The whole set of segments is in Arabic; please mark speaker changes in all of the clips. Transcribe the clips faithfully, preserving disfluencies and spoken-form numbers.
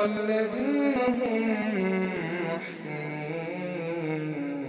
Speaker 1: والذين هم محسنون.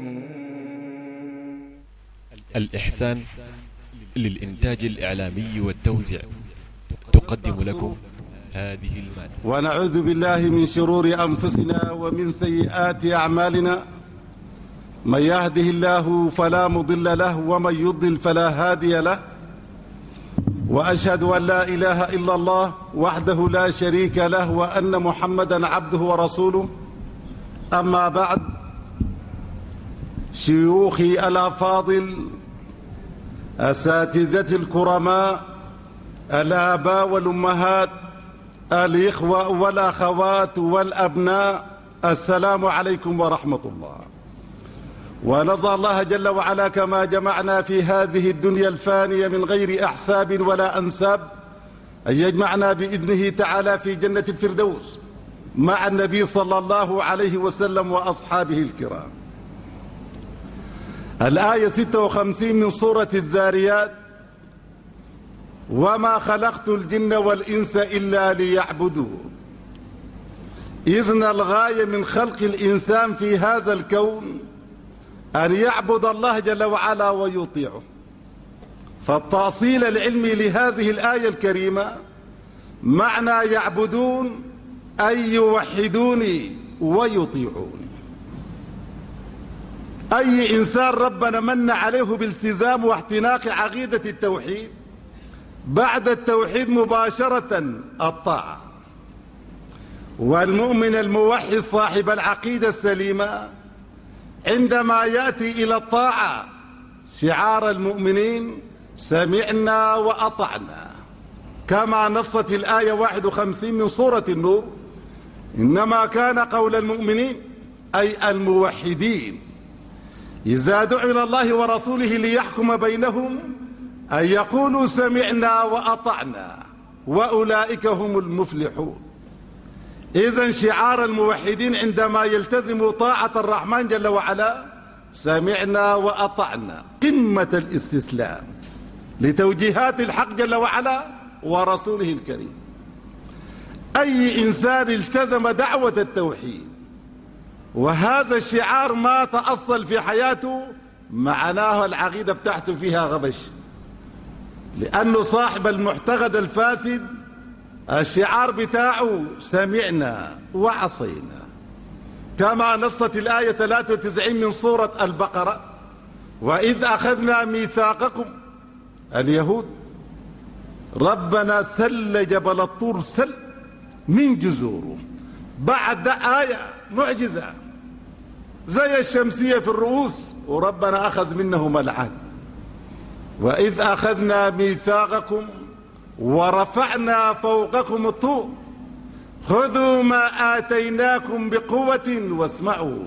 Speaker 2: الإحسان للإنتاج الإعلامي والتوزيع تقدم لكم هذه المادة.
Speaker 3: ونعوذ بالله من شرور أنفسنا ومن سيئات أعمالنا، من يهده الله فلا مضل له ومن يضلل فلا هادي له، وأشهد أن لا إله إلا الله وحده لا شريك له وأن محمدا عبده ورسوله. أما بعد، شيوخي الأفاضل، أساتذتي الكرماء، الآباء والأمهات، الإخوة والأخوات والأبناء، السلام عليكم ورحمة الله. ونسأل الله جل وعلا كما جمعنا في هذه الدنيا الفانية من غير أحساب ولا أنساب أن يجمعنا بإذنه تعالى في جنة الفردوس مع النبي صلى الله عليه وسلم وأصحابه الكرام. الآية ستة وخمسين من سورة الذاريات: وما خلقت الجن والإنس إلا ليعبدون. إذن الغاية من خلق الإنسان في هذا الكون أن يعبد الله جل وعلا ويطيعه. فالتأصيل العلمي لهذه الآية الكريمة معنى يعبدون أي يوحدوني ويطيعوني. أي إنسان ربنا من عليه بالتزام واحتناق عقيدة التوحيد، بعد التوحيد مباشرة الطاعة. والمؤمن الموحد صاحب العقيدة السليمة عندما يأتي إلى الطاعة شعار المؤمنين سمعنا وأطعنا، كما نصت الآية واحد وخمسين من سورة النور: إنما كان قول المؤمنين أي الموحدين إذا دعوا إلى الله ورسوله ليحكم بينهم أن يقولوا سمعنا وأطعنا وأولئك هم المفلحون. إذن شعار الموحدين عندما يلتزموا طاعة الرحمن جل وعلا سمعنا وأطعنا، قمة الاستسلام لتوجيهات الحق جل وعلا ورسوله الكريم. أي إنسان التزم دعوة التوحيد وهذا الشعار ما تأصل في حياته، معناه العقيدة بتاعته فيها غبش، لأنه صاحب المعتقد الفاسد الشعار بتاعه سمعنا وعصينا، كما نصت الآية ثلاثة وتسعين من سورة البقرة: وإذ أخذنا ميثاقكم اليهود ربنا سل جبل الطور سل من جذوره. بعد آية معجزة زي الشمسية في الرؤوس، وربنا أخذ منهم العهد: وإذ أخذنا ميثاقكم ورفعنا فوقكم الطور خذوا ما آتيناكم بقوة واسمعوا.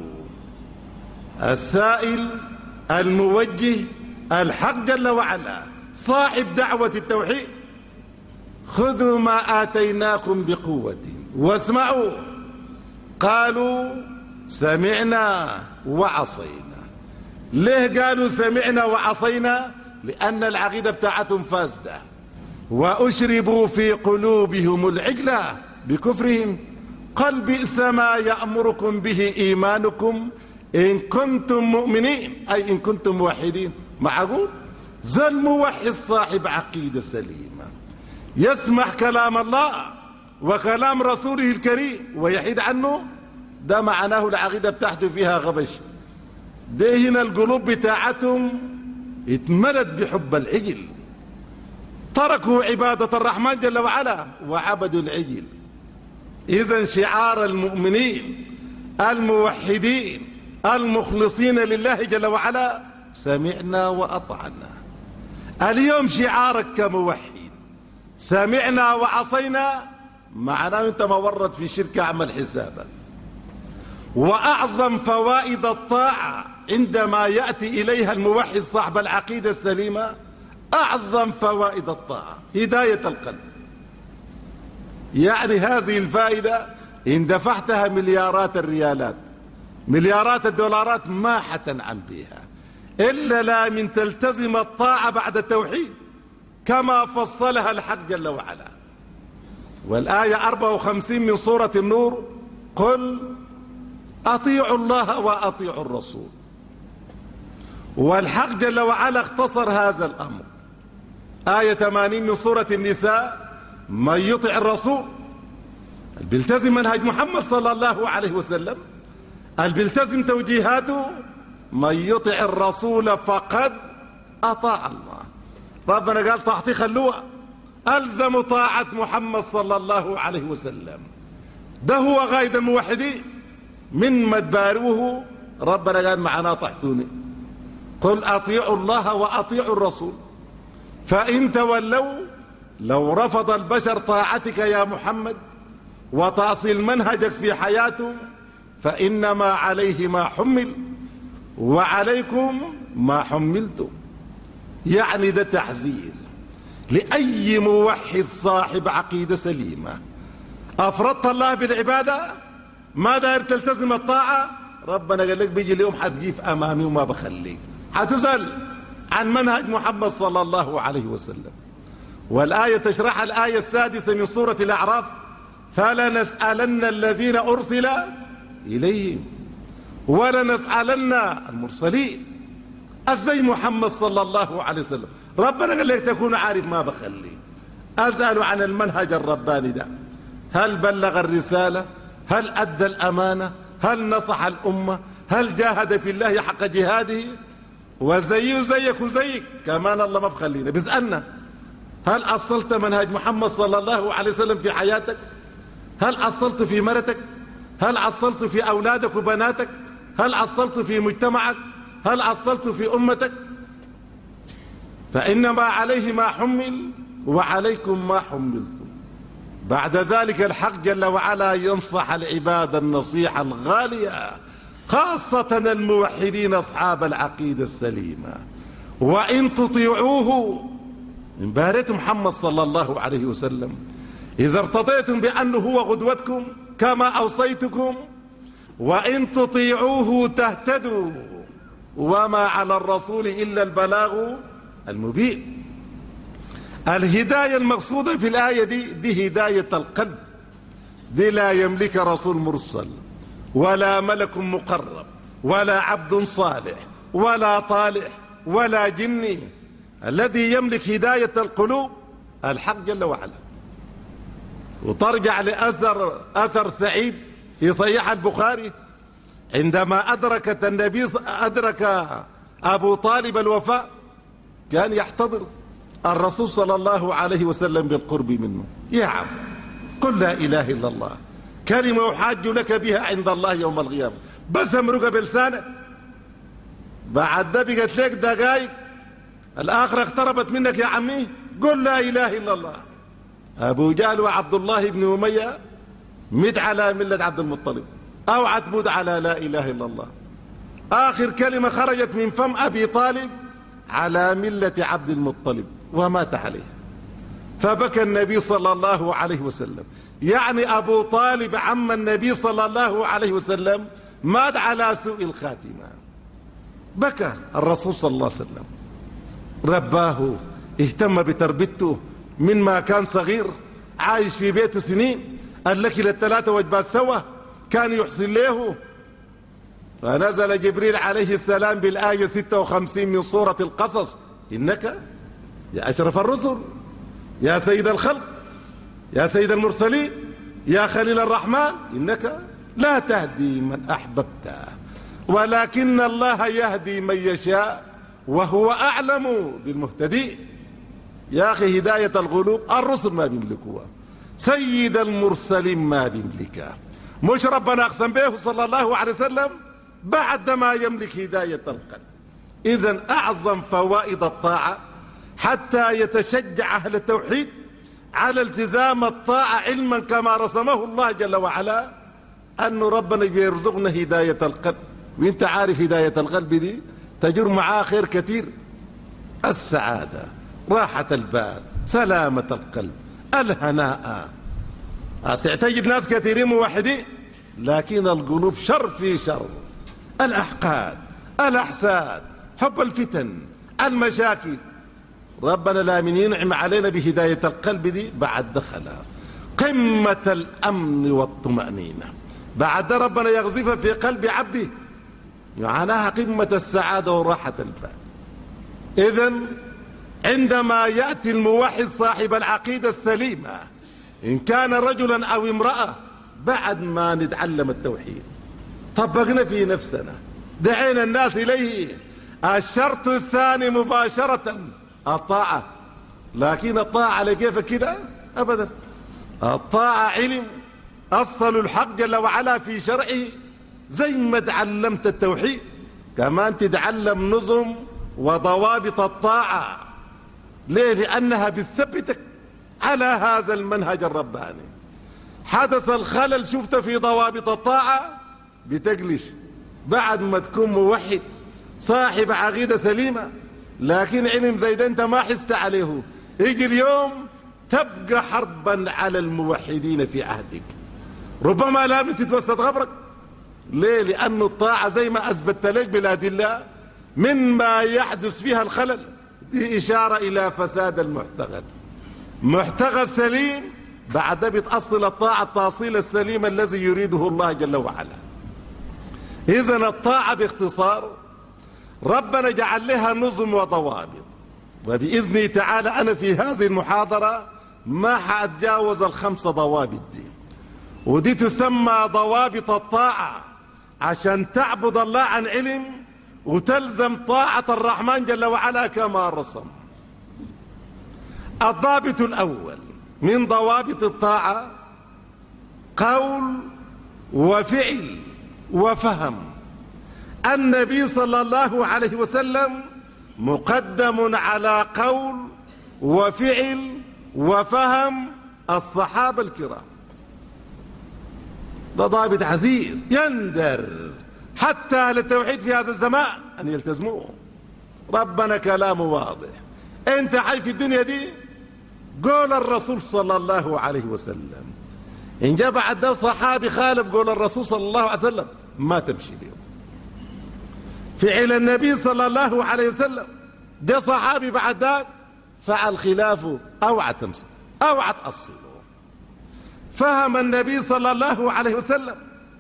Speaker 3: السائل الموجه الحق جل وعلا صاحب دعوة التوحيد: خذوا ما آتيناكم بقوة واسمعوا. قالوا سمعنا وعصينا. ليه قالوا سمعنا وعصينا؟ لأن العقيدة بتاعتهم فاسدة، وأشربوا في قلوبهم العجلة بكفرهم قل بئس ما يأمركم به إيمانكم إن كنتم مؤمنين، أي إن كنتم موحدين. معقول ذا الموحد صاحب عقيدة سليمة يسمح كلام الله وكلام رسوله الكريم ويحيد عنه؟ ده معناه العقيدة بتاعته فيها غبش. ده هنا القلوب بتاعتهم اتملت بحب العجل، تركوا عبادة الرحمن جل وعلا وعبدوا العجل. إذن شعار المؤمنين الموحدين المخلصين لله جل وعلا سمعنا وأطعنا. اليوم شعارك كموحد سمعنا وعصينا، معناه أنت ما ورط في شركة اعمل حسابك. وأعظم فوائد الطاعة عندما يأتي إليها الموحد صاحب العقيدة السليمة، أعظم فوائد الطاعة هداية القلب. يعني هذه الفائدة إن دفعتها مليارات الريالات مليارات الدولارات ما حتنعم بها إلا لا من تلتزم الطاعة بعد التوحيد كما فصلها الحق جل وعلا. والآية أربعة وخمسين من سورة النور: قل أطيعوا الله وأطيعوا الرسول. والحق جل وعلا اختصر هذا الأمر. آية ثمانين من سورة النساء: من يطع الرسول، اللي بيلتزم منهج محمد صلى الله عليه وسلم، اللي بيلتزم توجيهاته، من يطع الرسول فقد أطاع الله. ربنا قال طاعتي خلوها، ألزم طاعة محمد صلى الله عليه وسلم. ده هو غاية الموحدين، من ما تباروه ربنا قال معنا طاعتوني. قل أطيعوا الله وأطيعوا الرسول فإن تولوا، لو رفض البشر طاعتك يا محمد وتأصيل منهجك في حياته، فإنما عليه ما حمل وعليكم ما حملتم. يعني ده تحذير لأي موحد صاحب عقيدة سليمة. أفرضت الله بالعبادة، ما داير تلتزم الطاعة، ربنا قال لك بيجي اليوم حتجيف أمامي وما بخليك، حتسأل عن منهج محمد صلى الله عليه وسلم. والآية تشرح الآية السادسة من سورة الأعراف: فلنسألن الذين أرسل إليهم ولنسألن المرسلين. ازاي محمد صلى الله عليه وسلم ربنا قال لك تكون عارف ما بخلي. أسأل عن المنهج الرباني ده، هل بلغ الرسالة؟ هل أدى الأمانة؟ هل نصح الأمة؟ هل جاهد في الله حق جهاده؟ وزيه زيك وزيك كمان الله ما بخلينا. بيسألنا هل أصلت منهج محمد صلى الله عليه وسلم في حياتك؟ هل أصلت في مرتك؟ هل أصلت في أولادك وبناتك؟ هل أصلت في مجتمعك؟ هل أصلت في أمتك؟ فإنما عليه ما حمل وعليكم ما حملتم. بعد ذلك الحق جل وعلا ينصح العباد النصيحة الغالية، خاصة الموحدين أصحاب العقيدة السليمة: وإن تطيعوه، من بارة محمد صلى الله عليه وسلم، إذا ارتضيتم بأنه هو قدوتكم كما أوصيتكم، وإن تطيعوه تهتدوا، وما على الرسول إلا البلاغ المبين. الهداية المقصودة في الآية دي دي هداية القلب، دي لا يملك رسول مرسل ولا ملك مقرب ولا عبد صالح ولا طالح ولا جني. الذي يملك هداية القلوب الحق جل وعلا. وترجع لأثر أثر سعيد في صحيح البخاري: عندما أدركت النبي أدرك أبو طالب الوفاة، كان يحتضر الرسول صلى الله عليه وسلم بالقرب منه: يا عم قل لا إله إلا الله، كلمة أحاج لك بها عند الله يوم القيامة، بس امرق بلسانك. بعد ده بقت لك دقائق، الآخرة اقتربت منك يا عمي، قل لا إله إلا الله. أبو جهل وعبد الله بن أمية مت على ملة عبد المطلب، أوعى تموت على لا إله إلا الله. آخر كلمة خرجت من فم أبي طالب: على ملة عبد المطلب، ومات عليه. فبكى النبي صلى الله عليه وسلم، يعني أبو طالب عم النبي صلى الله عليه وسلم مات على سوء الخاتمة. بكى الرسول صلى الله عليه وسلم، رباه، اهتم بتربيته من ما كان صغير، عايش في بيته سنين، قال لك للثلاثة وجبات سوا، كان يحسن له. فنزل جبريل عليه السلام بالآية ستة وخمسين من سورة القصص: إنك يا أشرف الرسل، يا سيد الخلق، يا سيد المرسلين، يا خليل الرحمن، إنك لا تهدي من أحببت ولكن الله يهدي من يشاء وهو أعلم بالمهتدين. يا أخي هداية القلوب الرسل ما بيملكوها، سيد المرسلين ما بيملكها، مش ربنا أقسم به صلى الله عليه وسلم بعد ما يملك هداية القلب. إذن أعظم فوائد الطاعة حتى يتشجع أهل التوحيد على التزام الطاعة علما كما رسمه الله جل وعلا، أن ربنا بيرزقنا هداية القلب. وانت عارف هداية القلب دي تجر معاه خير كثير: السعادة، راحة البال، سلامة القلب، الهناء. تجد ناس كثيرين موحدين لكن القلوب شر في شر، الأحقاد، الأحساد، حب الفتن، المشاكل. ربنا لا من ينعم علينا بهداية القلب دي بعد دخلها. قمة الأمن والطمأنينة. بعد ربنا يغزف في قلب عبده معناها قمة السعادة وراحة البال. إذن عندما يأتي الموحد صاحب العقيدة السليمة إن كان رجلا أو امرأة بعد ما نتعلم التوحيد طبقنا في نفسنا دعينا الناس إليه، الشرط الثاني مباشرة الطاعة. لكن الطاعة على كيف كده؟ أبدا. الطاعة علم أصل الحق جل وعلا في شرعه، زي ما تعلمت التوحيد كمان تتعلم نظم وضوابط الطاعة. ليه؟ لأنها بتثبتك على هذا المنهج الرباني. حدث الخلل شفت في ضوابط الطاعة بتقلش بعد ما تكون موحد صاحب عقيدة سليمة، لكن علم زي ده انت ما حست عليه، يجي اليوم تبقى حربا على الموحدين في عهدك، ربما لا تتوسط غبرك. ليه؟ لأن الطاعة زي ما أثبت لك بالأدلة مما يحدث فيها الخلل، دي إشارة إلى فساد المعتقد. معتقد سليم بعد بتأصل الطاعة التأصيل السليم الذي يريده الله جل وعلا. إذن الطاعة باختصار ربنا جعل لها نظم وضوابط، وبإذنه تعالى أنا في هذه المحاضرة ما حأتجاوز الخمس ضوابط دي، ودي تسمى ضوابط الطاعة عشان تعبد الله عن علم وتلزم طاعة الرحمن جل وعلا كما رسم. الضابط الأول من ضوابط الطاعة قول وفعل وفهم. النبي صلى الله عليه وسلم مقدم على قول وفعل وفهم الصحابة الكرام. ده ضابط عزيز يندر حتى أهل التوحيد في هذا الزمان أن يلتزموه. ربنا كلامه واضح. أنت حي في الدنيا دي قول الرسول صلى الله عليه وسلم، إن جاء بعد ده صحابي خالف قول الرسول صلى الله عليه وسلم ما تمشي بهم. فعل النبي صلى الله عليه وسلم ده صحابي بعد ذاك فعل خلافه اوعى تمسك اوعى تأصله. فهم النبي صلى الله عليه وسلم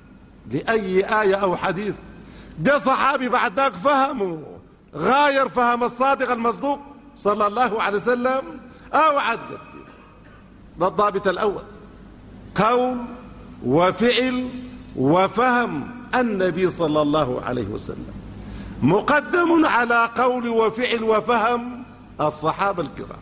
Speaker 3: لأي آية أو حديث ده صحابي بعد ذاك فهمه غاير فهم الصادق المصدوق صلى الله عليه وسلم اوعى تقدم. ده الضابط الأول قول وفعل وفهم النبي صلى الله عليه وسلم، مقدم على قول وفعل وفهم الصحابة الكرام.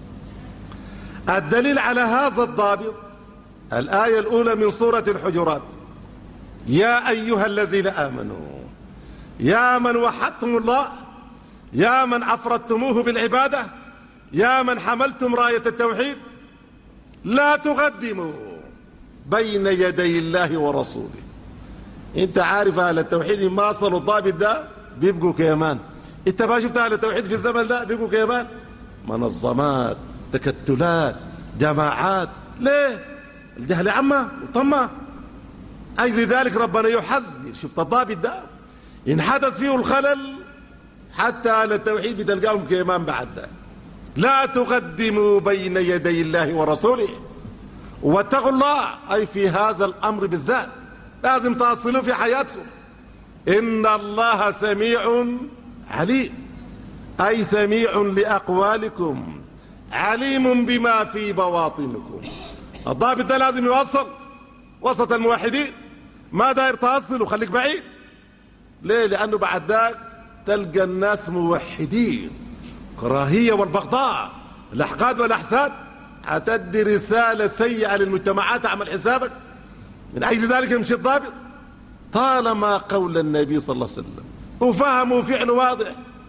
Speaker 3: الدليل على هذا الضابط الآية الأولى من سورة الحجرات: يا أيها الذين آمنوا، يا من وحدتم الله، يا من أفردتموه بالعبادة، يا من حملتم راية التوحيد، لا تقدموا بين يدي الله ورسوله. انت عارف اهل التوحيد ما وصلوا الضابط ده بيبقوا كيمان. انت ما شفت اهل التوحيد في الزمن ده بيبقوا كيمان، منظمات، تكتلات، جماعات. ليه؟ الجهل عمه وطمه. اجل ذلك ربنا يحذر. شفت الضابط ده ان حدث فيه الخلل حتى اهل التوحيد بتلقاهم كيمان بعد ده. لا تقدموا بين يدي الله ورسوله واتقوا الله، أي في هذا الأمر بالذات لازم تصلوا في حياتكم. إن الله سميع عليم، أي سميع لأقوالكم عليم بما في بواطنكم. الضابط ده لازم يوصل وسط الموحدين، ما داير تصل وخليك بعيد. ليه؟ لأنه بعد ذاك تلقى الناس موحدين كراهية والبغضاء، الأحقاد والأحساد، هتدي رسالة سيئة للمجتمعات. اعمل حسابك. من أجل ذلك يمشي الضابط طالما قول النبي صلى الله عليه وسلم وفهموا فعل واضح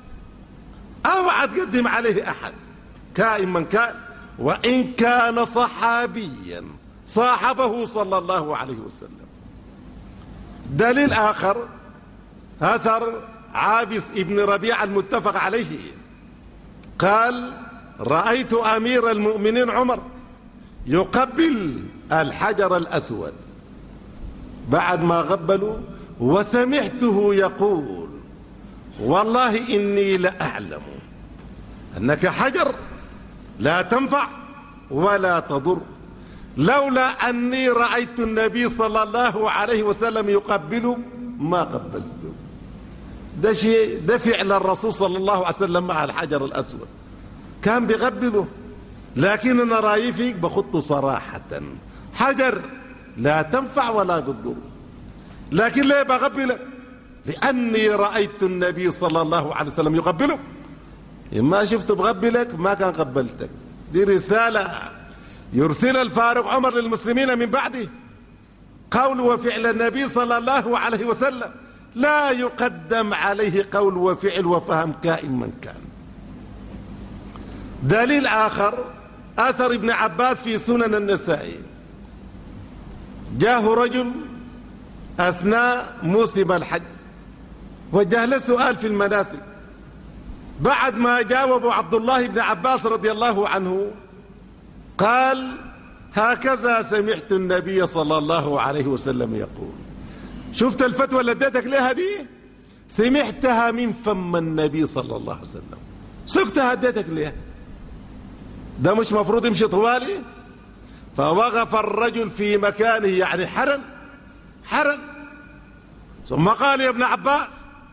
Speaker 3: اوعى تقدم عليه أحد كائن من كان، وإن كان صحابيا صاحبه صلى الله عليه وسلم. دليل آخر أثر عابس ابن ربيعة المتفق عليه قال: رأيت أمير المؤمنين عمر يقبل الحجر الأسود بعد ما قبلوا، وسمعته يقول: والله إني لأعلم أنك حجر لا تنفع ولا تضر، لولا أني رأيت النبي صلى الله عليه وسلم يقبله ما قبلته. ده شيء ده فعل الرسول صلى الله عليه وسلم مع الحجر الأسود، كان بيقبله. لكن أنا رأيي فيك بخطه صراحة، حجر لا تنفع ولا تضر. لكن ليه بقبلك؟ لأني رأيت النبي صلى الله عليه وسلم يقبله. إما شفت بقبلك ما كان قبلتك. دي رسالة يرسل الفاروق عمر للمسلمين من بعده، قول وفعل النبي صلى الله عليه وسلم لا يقدم عليه قول وفعل وفهم كائن من كان. دليل آخر أثر ابن عباس في سنن النسائي، جاه رجل أثناء موسم الحج وجه له سؤال في المناسك. بعد ما جاوبوا عبد الله بن عباس رضي الله عنه قال هكذا سمعت النبي صلى الله عليه وسلم يقول. شفت الفتوى اللي اديتك لها دي؟ سمعتها من فم النبي صلى الله عليه وسلم، سكتها اديتك ليه؟ ده مش مفروض يمشي طوالي؟ فوقف الرجل في مكانه، يعني حرن حرن، ثم قال يا ابن عباس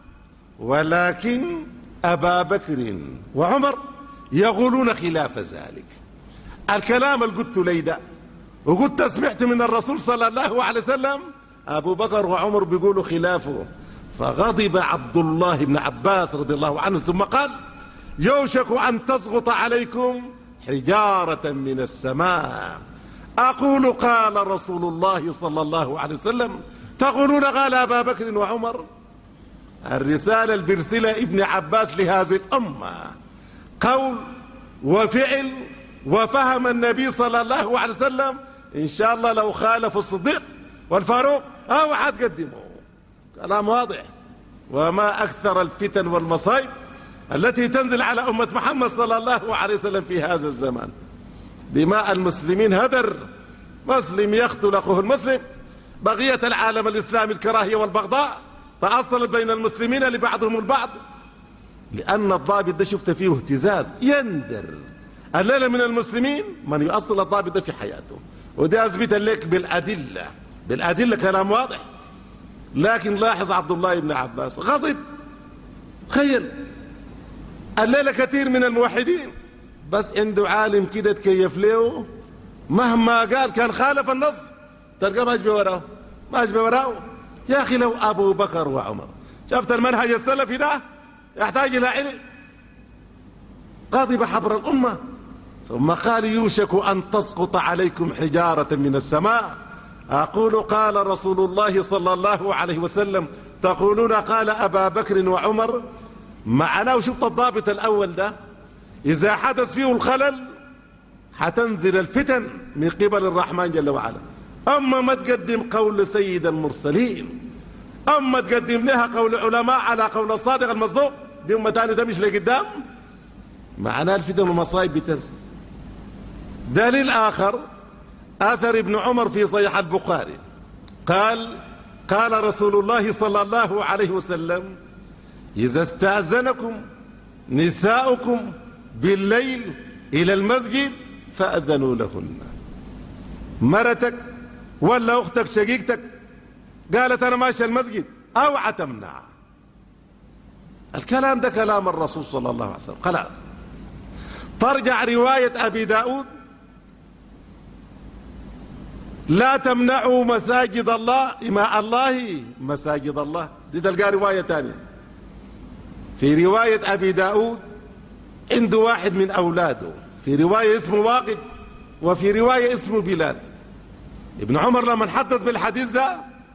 Speaker 3: ولكن أبا بكر وعمر يقولون خلاف ذلك. الكلام اللي قلت لي ده وقلت سمعت من الرسول صلى الله عليه وسلم أبو بكر وعمر بيقولوا خلافه. فغضب عبد الله بن عباس رضي الله عنه ثم قال يوشك أن تسقط عليكم حجارة من السماء أقول قال رسول الله صلى الله عليه وسلم تقولون قال أبا بكر وعمر. الرسالة اللي بيرسلها ابن عباس لهذه الأمة قول وفعل وفهم النبي صلى الله عليه وسلم، إن شاء الله لو خالف الصديق والفاروق أو حتقدمه. كلام واضح. وما أكثر الفتن والمصائب التي تنزل على أمة محمد صلى الله عليه وسلم في هذا الزمان. دماء المسلمين هدر، مسلم يقتل أخوه المسلم. بقية العالم الإسلامي الكراهية والبغضاء تأصلت بين المسلمين لبعضهم البعض، لأن الضابط ده شفت فيه اهتزاز يندر. الليلة من المسلمين من يؤصل الضابط ده في حياته، وده أثبت لك بالأدلة بالأدلة كلام واضح. لكن لاحظ عبد الله بن عباس غضب. تخيل الليلة كثير من الموحدين بس عنده عالم كده تكيف له، مهما قال كان خالف النص تلقى ما يجبي وراه ما يجبي وراه. يا أخي لو أبو بكر وعمر، شفت المنهج السلفي ده يحتاج إلى علم. غضب حبر الأمة ثم قال يوشك أن تسقط عليكم حجارة من السماء أقول قال رسول الله صلى الله عليه وسلم تقولون قال أبا بكر وعمر. معناه وشفت الضابط الأول ده إذا حدث فيه الخلل حتنزل الفتن من قبل الرحمن جل وعلا. أما ما تقدم قول سيد المرسلين، أما تقدم لها قول علماء على قول الصادق المصدوق، دي أمة تاني تمشي لقدام. معناه الفتن والمصائب بتنزل. دليل آخر آثر ابن عمر في صحيح البخاري قال قال رسول الله صلى الله عليه وسلم إذا استأذنكم نساؤكم بالليل إلى المسجد فأذنوا لهن. مرتك ولا أختك شقيقتك قالت أنا ماشي المسجد أو عتمنع، الكلام ده كلام الرسول صلى الله عليه وسلم. خلاص ترجع رواية أبي داود لا تمنعوا مساجد الله إماء الله مساجد الله، دي تلقى رواية تانية. في رواية أبي داود عنده واحد من أولاده، في رواية اسمه واقد وفي رواية اسمه بلال. ابن عمر لما حدث بالحديث ده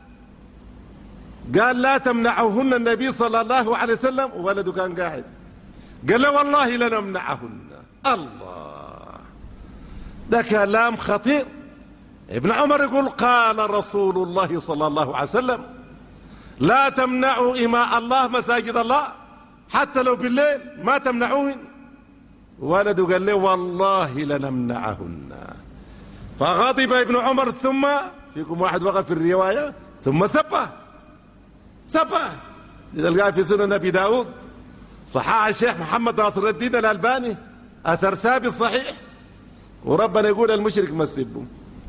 Speaker 3: قال لا تمنعهن النبي صلى الله عليه وسلم، وولده كان قاعد قال له والله لنمنعهن. الله، ده كلام خطير. ابن عمر يقول قال رسول الله صلى الله عليه وسلم لا تمنعوا إماء الله مساجد الله حتى لو بالليل ما تمنعوهن. ولده قال له والله لنمنعهن. فغضب ابن عمر ثم فيكم واحد وقف في الرواية ثم سبه سبه تلقاه في سنن أبي داود. صحاح الشيخ محمد ناصر الدين الألباني أثر ثابت صحيح. وربنا يقول المشرك ما تسبوا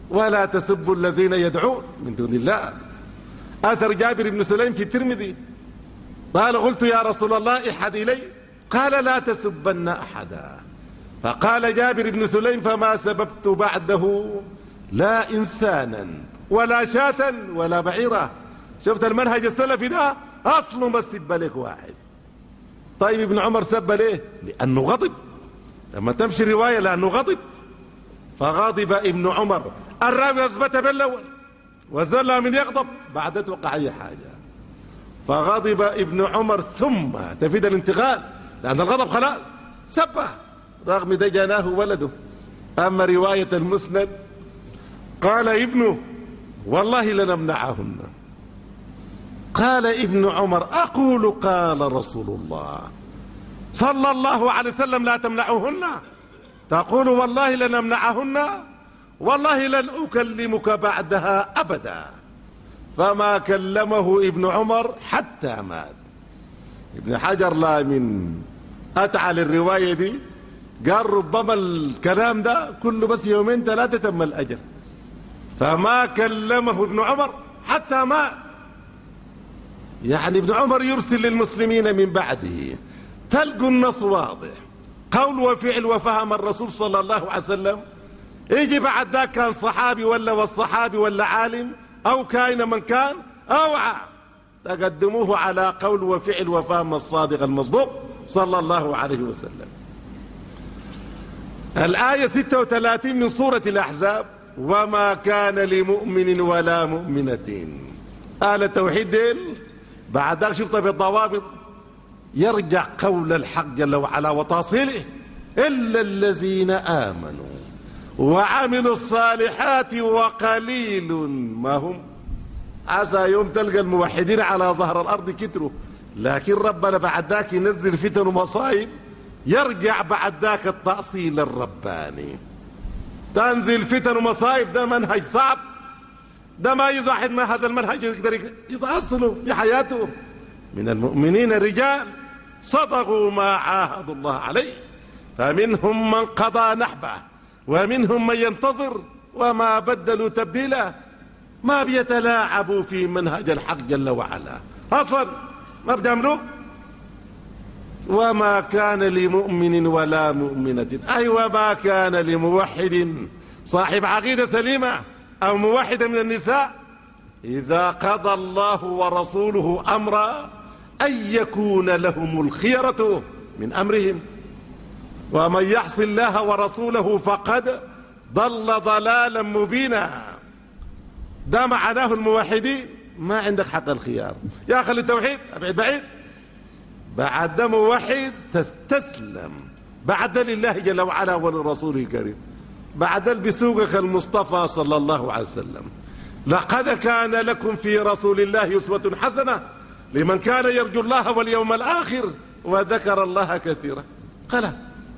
Speaker 3: ولا تسبوا الذين يدعون من دون الله. أثر جابر بن سليم في الترمذي قال قلت يا رسول الله احد إلي قال لا تسبن أحدا. فقال جابر بن سليم فما سببت بعده لا إنسانا ولا شاة ولا بعيرة. شفت المنهج السلفي ده أصله ما سب لك واحد. طيب ابن عمر سب ليه؟ لأنه غضب. لما تمشي الرواية لأنه غضب، فغضب ابن عمر. الراوي أثبت بالأول وزل من يغضب بعد توقع أي حاجة. فغضب ابن عمر ثم تفيد الانتقال لأن الغضب خلاص سبه، رغم ده جناه ولده. أما رواية المسند قال ابنه والله لنمنعهن. قال ابن عمر أقول قال رسول الله صلى الله عليه وسلم لا تمنعوهن، تقول والله لنمنعهن والله لن أكلمك بعدها أبدا. فما كلمه ابن عمر حتى مات. ابن حجر لا من أتعل الرواية دي قال ربما الكلام ده كله بس يومين ثلاثة تم الأجل. فما كلمه ابن عمر حتى مات. يعني ابن عمر يرسل للمسلمين من بعده. تلقوا النص واضح، قول وفعل وفهم الرسول صلى الله عليه وسلم. يجي بعد ذاك كان صحابي ولا والصحابي ولا عالم أو كائن من كان أوعى، تقدموه على قول وفعل وفهم الصادق المصدوق صلى الله عليه وسلم. الآية ستة وثلاثين من سورة الأحزاب وما كان لمؤمن ولا مؤمنة. آل التوحيد ديل بعد ذاك شفت بالضوابط يرجع قول الحق جل وعلا وتاصيله إلا الذين آمنوا وعملوا الصالحات وقليل ما هم. عسى يوم تلقى الموحدين على ظهر الأرض كتروا، لكن ربنا بعد ذاك ينزل فتن ومصائب يرجع بعد ذاك التأصيل الرباني. تنزل فتن ومصائب ده منهج صعب، ده ما يزاحد ما هذا المنهج يقدر يتأصله في حياته. من المؤمنين رجال صدقوا ما عاهدوا الله عليه فمنهم من قضى نحبه ومنهم من ينتظر وما بدلوا تبديلا. ما بيتلاعبوا في منهج الحق جل وعلا أصلا ما بيعملوه. وما كان لمؤمن ولا مؤمنة أي وما كان لموحد صاحب عقيدة سليمة أو موحد من النساء إذا قضى الله ورسوله أمرا أن يكون لهم الخيرة من أمرهم ومن يعص الله ورسوله فقد ضل ضلالا مبينا. ده معناه الموحدين ما عندك حق الخيار. يا أخي التوحيد أبعد بعيد. بعد ده موحد تستسلم بعد لله جل وعلا ولرسوله الكريم. بعد بسوقك المصطفى صلى الله عليه وسلم. لقد كان لكم في رسول الله أسوة حسنة لمن كان يرجو الله واليوم الآخر وذكر الله كثيرا. خلاص.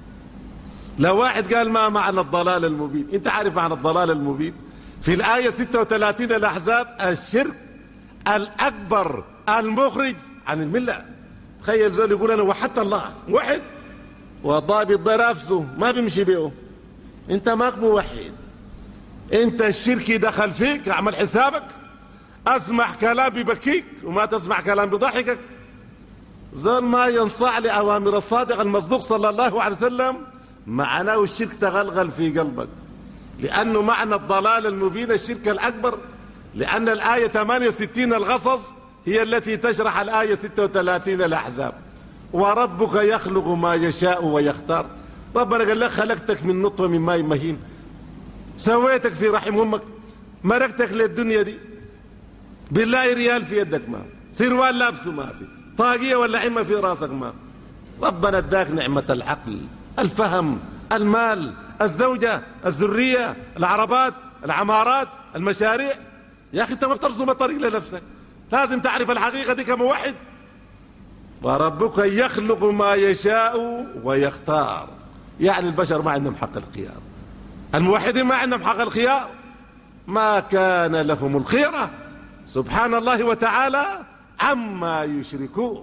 Speaker 3: لو واحد قال ما معنى الضلال المبين، انت عارف معنى الضلال المبين في الآية ستة وثلاثين الأحزاب الشرك الأكبر المخرج عن الملة. تخيل زول يقول أنا وحدت الله وحد وضابط ده نفسه ما بيمشي بيه. انت ماك موحد، انت الشرك دخل فيك. اعمل حسابك، اسمع كلام ببكيك وما تسمع كلام بضحكك. زول ما ينصاع لأوامر الصادق المصدوق صلى الله عليه وسلم معناه الشرك تغلغل في قلبك. لأنه معنى الضلال المبين الشرك الأكبر. لأن الآية ثمانية وستين الغصص هي التي تشرح الآية ستة وثلاثين الأحزاب. وربك يخلق ما يشاء ويختار. ربنا قال لك خلقتك من نطفة من ماء مهين، سويتك في رحم أمك، مرقتك للدنيا دي. بالله ريال في يدك ما، سروال لابسه ما في، طاقية ولا عمة في راسك ما. ربنا اداك نعمة العقل، الفهم، المال، الزوجة، الذرية، العربات، العمارات، المشاريع. يا أخي أنت ما بترسم الطريق لنفسك، لازم تعرف الحقيقة دي كموحد. وربك يخلق ما يشاء ويختار. يعني البشر ما عندهم حق الخيار، الموحدين ما عندهم حق الخيار. ما كان لهم الخيرة سبحان الله وتعالى عما يشركون.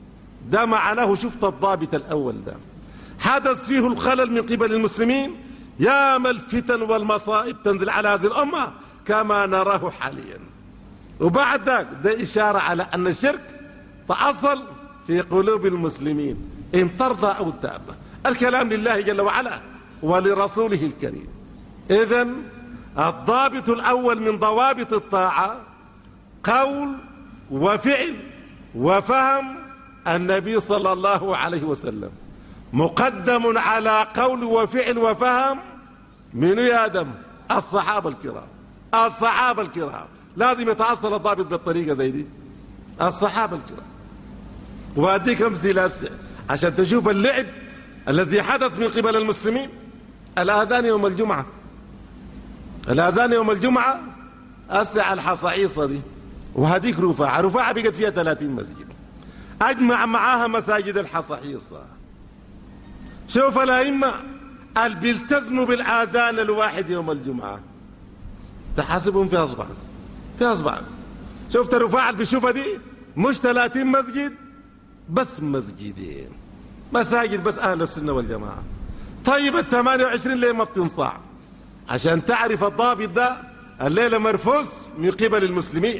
Speaker 3: ده معناه شفت الضابط الأول ده حدث فيه الخلل من قبل المسلمين ياما الفتن والمصائب تنزل على هذه الأمة كما نراه حاليا. وبعد ذلك ده إشارة على أن الشرك تأصل في قلوب المسلمين إن ترضى أو تأبى. الكلام لله جل وعلا ولرسوله الكريم. إذن الضابط الأول من ضوابط الطاعة قول وفعل وفهم النبي صلى الله عليه وسلم، مقدم على قول وفعل وفهم من آدم الصحابة الكرام. الصحابة الكرام لازم يتأصل الضابط بالطريقة زي دي، الصحابة الكرام. وأديك أمثلة عشان تشوف اللعب الذي حدث من قبل المسلمين. الآذان يوم الجمعة، الآذان يوم الجمعة أسع الحصعيصة دي، وهديك رفاعة، رفاعة بقت فيها ثلاثين مسجد، أجمع معاها مساجد الحصعيصة. شوف الأئمة اللي بيلتزموا بالآذان الواحد يوم الجمعة تحاسبهم في أصبع في أصبع. شفت رفاعة اللي بيشوفها دي مش ثلاثين مسجد بس، مسجدين مساجد بس أهل السنة والجماعة. طيب الثمانية وعشرين ليه ما بتنصاع؟ عشان تعرف الضابط ده الليلة مرفوس من قبل المسلمين.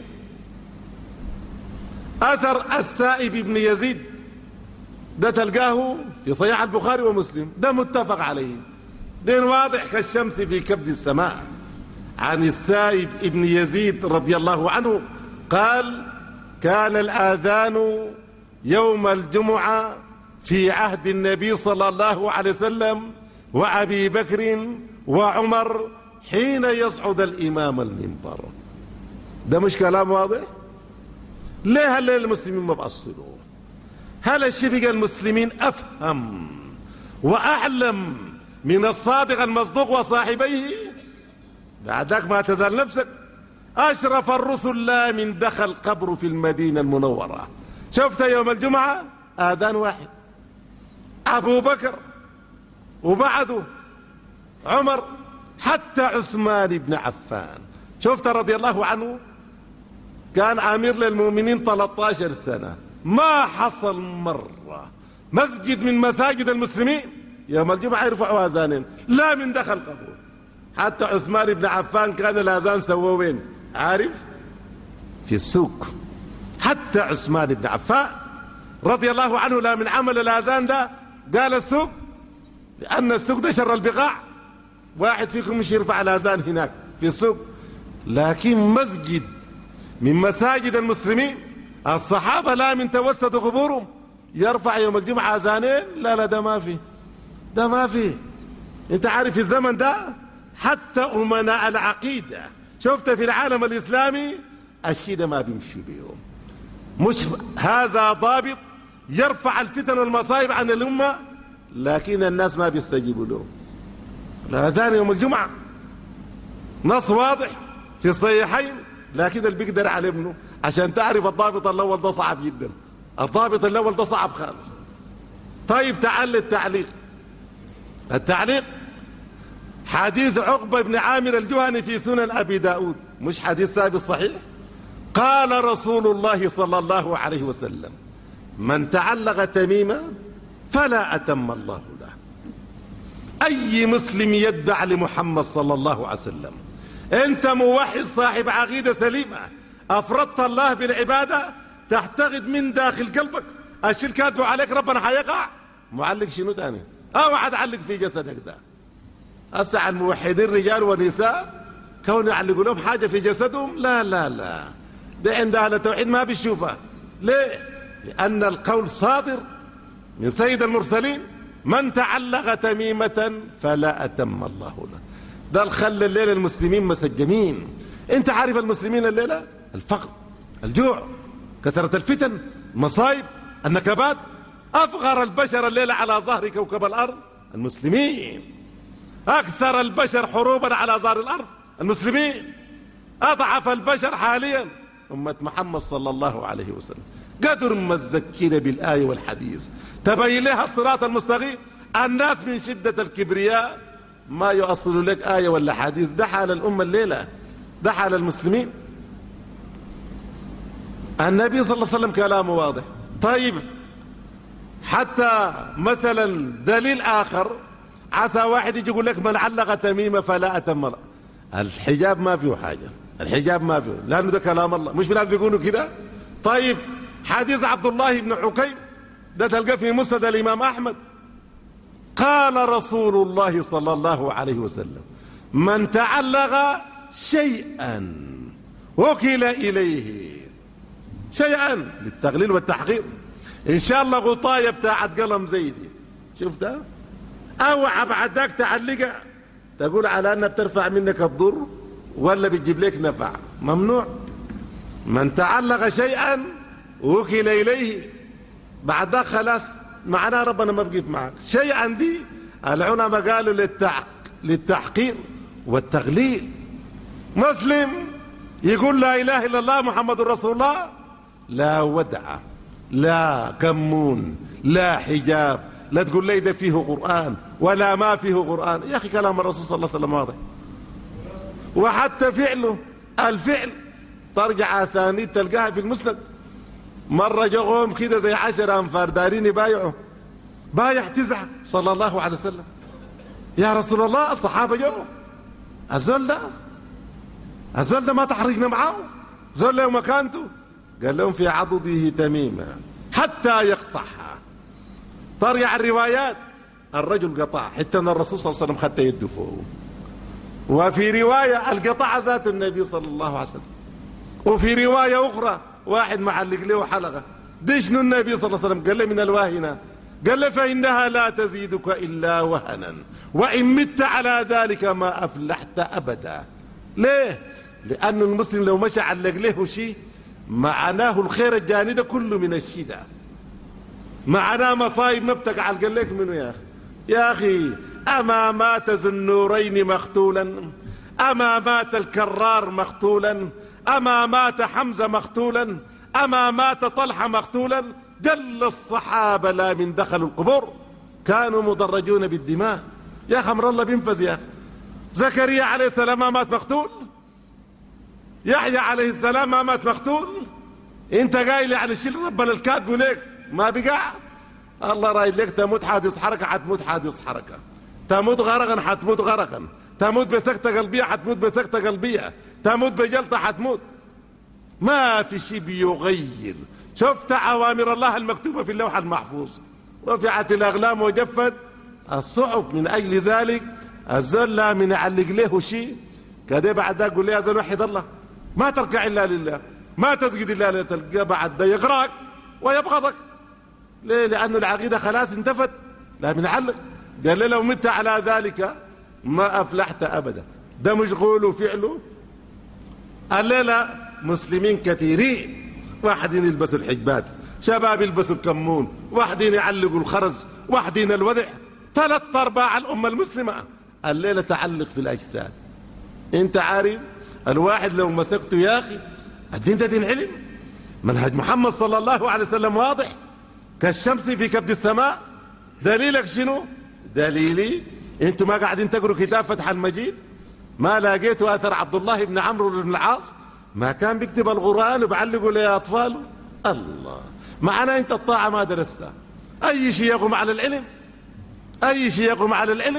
Speaker 3: أثر السائب بن يزيد ده تلقاه في صحيح البخاري ومسلم، ده متفق عليه، دين واضح كالشمس في كبد السماء. عن السائب بن يزيد رضي الله عنه قال: كان الآذان يوم الجمعة في عهد النبي صلى الله عليه وسلم وأبي بكر وعمر حين يصعد الإمام المنبر. ده مش كلام واضح؟ ليه هل المسلمين ما بأصلوا؟ هل الشبك المسلمين أفهم وأعلم من الصادق المصدوق وصاحبيه؟ بعدك ما تزال نفسك. أشرف الرسل لا من دخل قبر في المدينة المنورة. شفت يوم الجمعة آذان واحد، أبو بكر وبعده عمر حتى عثمان بن عفان. شفت رضي الله عنه كان أمير للمؤمنين ثلاثة عشر سنة، ما حصل مرة مسجد من مساجد المسلمين يوم الجمعة يرفعوا آذانين لا من دخل قبره. حتى عثمان بن عفان كان الآذان سووا وين؟ عارف؟ في السوق. حتى عثمان بن عفان رضي الله عنه لا من عمل الآذان ده قال السوق، لأن السوق ده شر البقاع، واحد فيكم مش يرفع الآذان هناك في السوق. لكن مسجد من مساجد المسلمين الصحابة لا من توسط قبورهم يرفع يوم الجمعة آذانين، لا لا ده ما في، ده ما في. انت عارف في الزمن ده حتى أمناء العقيدة شفت في العالم الإسلامي الشيء ده ما بيمشي بيهم. مش هذا ضابط يرفع الفتن والمصائب عن الأمة، لكن الناس ما بيستجيبوا له. الأذان يوم الجمعة نص واضح في الصحيحين، لكن اللي بيقدر عليه منه. عشان تعرف الضابط الأول ده صعب جدا، الضابط الأول ده صعب خالص. طيب تعال للتعليق. التعليق حديث عقبة بن عامر الجهني في سنن أبي داود، مش حديث ثابت صحيح. قال رسول الله صلى الله عليه وسلم: من تعلق تميمة فلا أتم الله له. أي مسلم يتبع لمحمد صلى الله عليه وسلم، أنت موحد صاحب عقيدة سليمة، أفردت الله بالعبادة، تعتقد من داخل قلبك الشيء كاتبه عليك ربنا حيقع. معلق شنو تاني؟ اوعى تعلق في جسدك ده. هسه الموحدين رجال ونساء كون يعلقوا لهم حاجة في جسدهم، لا لا لا، ده عند أهل التوحيد ما بيشوفها. ليه؟ لأن القول صادر من سيد المرسلين: من تعلق تميمة فلا أتم الله له. ده الخل الليلة المسلمين مسجمين. انت عارف المسلمين الليلة الفقر، الجوع، كثرة الفتن، مصايب، النكبات. أفقر البشر الليلة على ظهر كوكب الأرض المسلمين، أكثر البشر حروبا على ظهر الأرض المسلمين، أضعف البشر حاليا أمة محمد صلى الله عليه وسلم. قدر مزكين بالآية والحديث تبين لها الصراط المستقيم. الناس من شدة الكبرياء ما يؤصل لك آية ولا حديث. ده حال الأمة الليلة، ده حال المسلمين. النبي صلى الله عليه وسلم كلامه واضح. طيب حتى مثلا دليل آخر عسى واحد يجي يقول لك من علق تميمة فلا أتم له. الحجاب ما فيه حاجة، الحجاب ما فيه، لأنه ده كلام الله، مش في ناس بيقولوا كده. طيب حديث عبد الله بن حكيم ده تلقى في مسند الإمام أحمد، قال رسول الله صلى الله عليه وسلم من تعلق شيئا وكل إليه، شيئا للتغليل والتحقير، إن شاء الله غطاية بتاعت قلم زي دي، شفتها أو بعدك تعلقها تقول على أنها بترفع منك الضر ولا بتجيب لك نفع، ممنوع. من تعلق شيئا وكل إليه، بعد خلاص معناه ربنا ما بقيف معك. شيئا دي العلماء قالوا للتحق للتحقير والتغليل. مسلم يقول لا إله إلا الله محمد رسول الله، لا ودع لا كمون لا حجاب، لا تقول لي ده فيه قرآن ولا ما فيه قرآن. يا أخي كلام الرسول صلى الله عليه وسلم واضح، وحتى فعله الفعل ترجع ثاني تلقاها في المسند. مرة جاهم كده زي عشرة أنفار دارين يبايعوا، بايع تسعة صلى الله عليه وسلم. يا رسول الله الصحابة جو الزول ده الزول ده ما تحرقنا معاه، زول له مكانته. قال لهم في عضده تميمة حتى يقطعها. ترجع الروايات الرجل قطع حتى أن الرسول صلى الله عليه وسلم خدت يده فوق، وفي رواية القطع ذات النبي صلى الله عليه وسلم، وفي رواية أخرى واحد معلق له حلقة دشن النبي صلى الله عليه وسلم قال له من الواهنة، قال له فإنها لا تزيدك إلا وهنا وإن مت على ذلك ما أفلحت أبدا. ليه؟ لأن المسلم لو مشى علق له شيء معناه الخير الجاني ده كله من الشدة، معناه مصايب نبتك على قلك منه. يا أخي يا أخي أما مات ذو النورين مقتولا، أما مات الكرار مقتولا، أما مات حمزة مقتولا، أما مات طلحة مقتولا. جل الصحابة لا من دخلوا القبور كانوا مدرجون بالدماء. يا أخي أمر الله بينفذ. يا أخي زكريا عليه السلام ما مات مقتول، يحيى عليه السلام ما مات مقتول. انت قايل يعني شيل ربنا الكاتب ليك ما بقع. الله رايد لك تموت حادث حركة حتموت حادث حركة، تموت غرقا حتموت غرقا، تموت بسكتة قلبية حتموت بسكتة قلبية، تموت بجلطة حتموت. ما في شيء بيغير. شفت أوامر الله المكتوبة في اللوح المحفوظ، رفعت الأغلام وجفت الصحف. من أجل ذلك الزول لا من يعلق له شيء كده بعد ده قول لي يا زول وحد الله، ما تركع إلا لله، ما تسجد إلا لله، تلقى بعد ده يقرأك ويبغضك. ليه؟ لأن العقيدة خلاص انتفت، لا من يعلق. قال لي لو مت على ذلك ما أفلحت أبدا. ده مش قوله وفعله. الليلة مسلمين كثيرين واحدين يلبسوا الحجبات، شباب يلبسوا الكمون، واحدين يعلقوا الخرز، واحدين الوضع. ثلاث أرباع الأمة المسلمة الليلة تعلق في الأجساد. انت عارف الواحد لو مسكته يا أخي الدين ده دين علم. منهج محمد صلى الله عليه وسلم واضح كالشمس في كبد السماء. دليلك شنو؟ دليلي انتوا ما قاعدين تقروا كتاب فتح المجيد؟ ما لقيتوا اثر عبد الله بن عمرو بن العاص ما كان بيكتب القرآن وبيعلقوا لأطفاله؟ الله، معناه انت الطاعة ما درستها. اي شيء يقوم على العلم، اي شيء يقوم على العلم.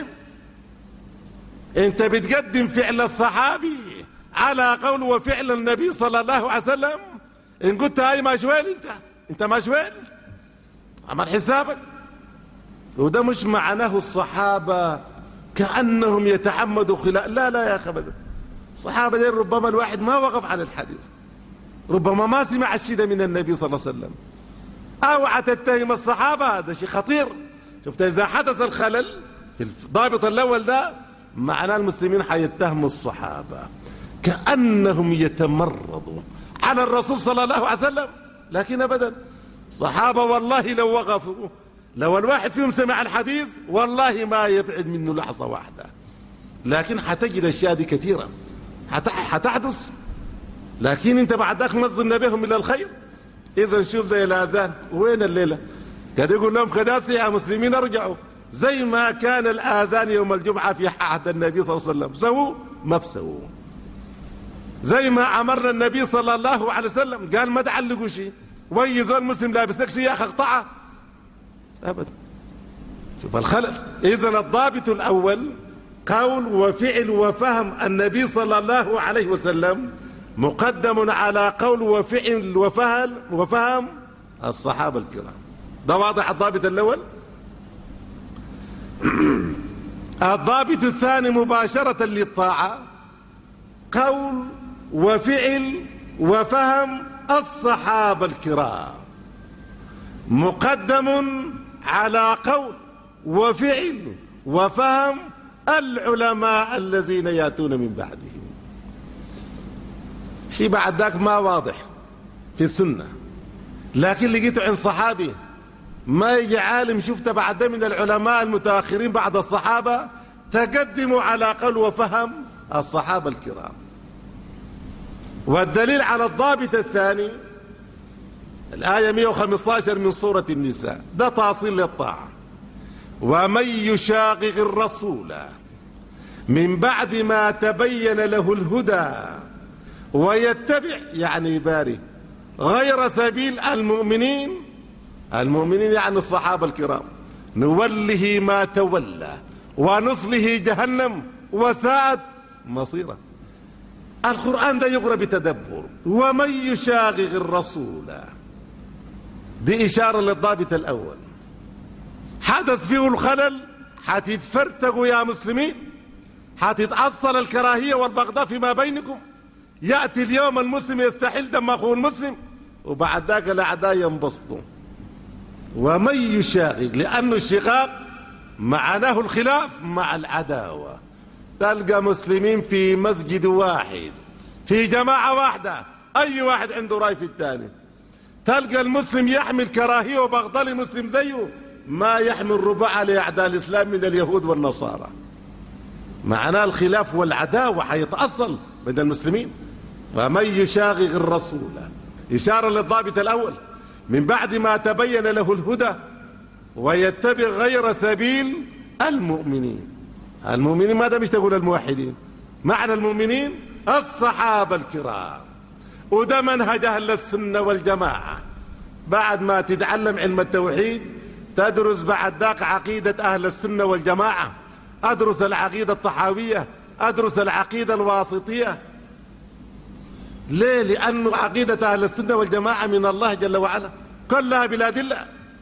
Speaker 3: انت بتقدم فعل الصحابي على قول وفعل النبي صلى الله عليه وسلم. ان قلت هاي ما شويل انت انت ما شويل عمل حسابك. وده مش معناه الصحابة كأنهم يتعمدوا خلاف، لا لا يا أخي أبدا. الصحابة دي ربما الواحد ما وقف على الحديث، ربما ما سمع الشيء من النبي صلى الله عليه وسلم. أوعى تتهم الصحابة، هذا شيء خطير. شفت إذا حدث الخلل في الضابط الأول ده معناه المسلمين حيتهموا الصحابة كأنهم يتمردوا على الرسول صلى الله عليه وسلم. لكن أبدا، الصحابة والله لو وقفوا، لو الواحد فيهم سمع الحديث والله ما يبعد منه لحظة واحدة. لكن حتجد أشياء دي كثيرة حتحدث، لكن انت بعدك مصدنا بهم إلى الخير. إذا شوف زي الآذان وين الليلة قد يقول لهم خداسي يا مسلمين ارجعوا، زي ما كان الآذان يوم الجمعة في عهد النبي صلى الله عليه وسلم سووا ما بسووا، زي ما أمرنا النبي صلى الله عليه وسلم قال ما تعلقوا شيء، ويزوا المسلم لابسك شيء يا أخي اقطعه أبدا. شوف الخلل. إذن الضابط الأول قول وفعل وفهم النبي صلى الله عليه وسلم مقدم على قول وفعل وفهم وفهم الصحابة الكرام. ده واضح الضابط الأول. الضابط الثاني مباشرة للطاعة قول وفعل وفهم الصحابة الكرام مقدم على قول وفعل وفهم العلماء الذين يأتون من بعدهم. شيء بعد ذاك ما واضح في السنة، لكن لقيته عند صحابي ما يجي عالم شفته بعد من العلماء المتأخرين بعد الصحابة تقدموا على قول وفهم الصحابة الكرام. والدليل على الضابط الثاني الآية مئة وخمسة عشر من سورة النساء، ده تأصيل للطاعة. ومن يشاقق الرسول من بعد ما تبين له الهدى ويتبع يعني يباري غير سبيل المؤمنين، المؤمنين يعني الصحابة الكرام، نوله ما تولى ونصله جهنم وساءت مصيره. القرآن ده يقرأ بتدبر. ومن يشاقق الرسول دي إشارة للضابط الأول. حدث فيه الخلل حتتفرتقوا يا مسلمين، حتتأصل الكراهية والبغضاء فيما بينكم. يأتي اليوم المسلم يستحل دم أخوه المسلم وبعد ذاك الأعداء ينبسطوا. ومن يشاقق لأنه الشقاق معناه الخلاف مع العداوة. تلقى مسلمين في مسجد واحد في جماعة واحدة، أي واحد عنده رأي في الثاني. تلقى المسلم يحمل كراهية وبغضاء لمسلم زيه ما يحمل ربع لأعداء الإسلام من اليهود والنصارى. معناه الخلاف والعداوة حيتأصل بين المسلمين. ومن يشاقق الرسول إشارة للضابط الأول من بعد ما تبين له الهدى ويتبع غير سبيل المؤمنين. المؤمنين ماذا مش تقول الموحدين؟ معنى المؤمنين الصحابة الكرام. وده منهج أهل السنة والجماعة. بعد ما تتعلم علم التوحيد تدرس بعد ذاك عقيدة أهل السنة والجماعة، أدرس العقيدة الطحاوية، أدرس العقيدة الواسطية. ليه؟ لأنه عقيدة أهل السنة والجماعة من الله جل وعلا كلها بلا دلة.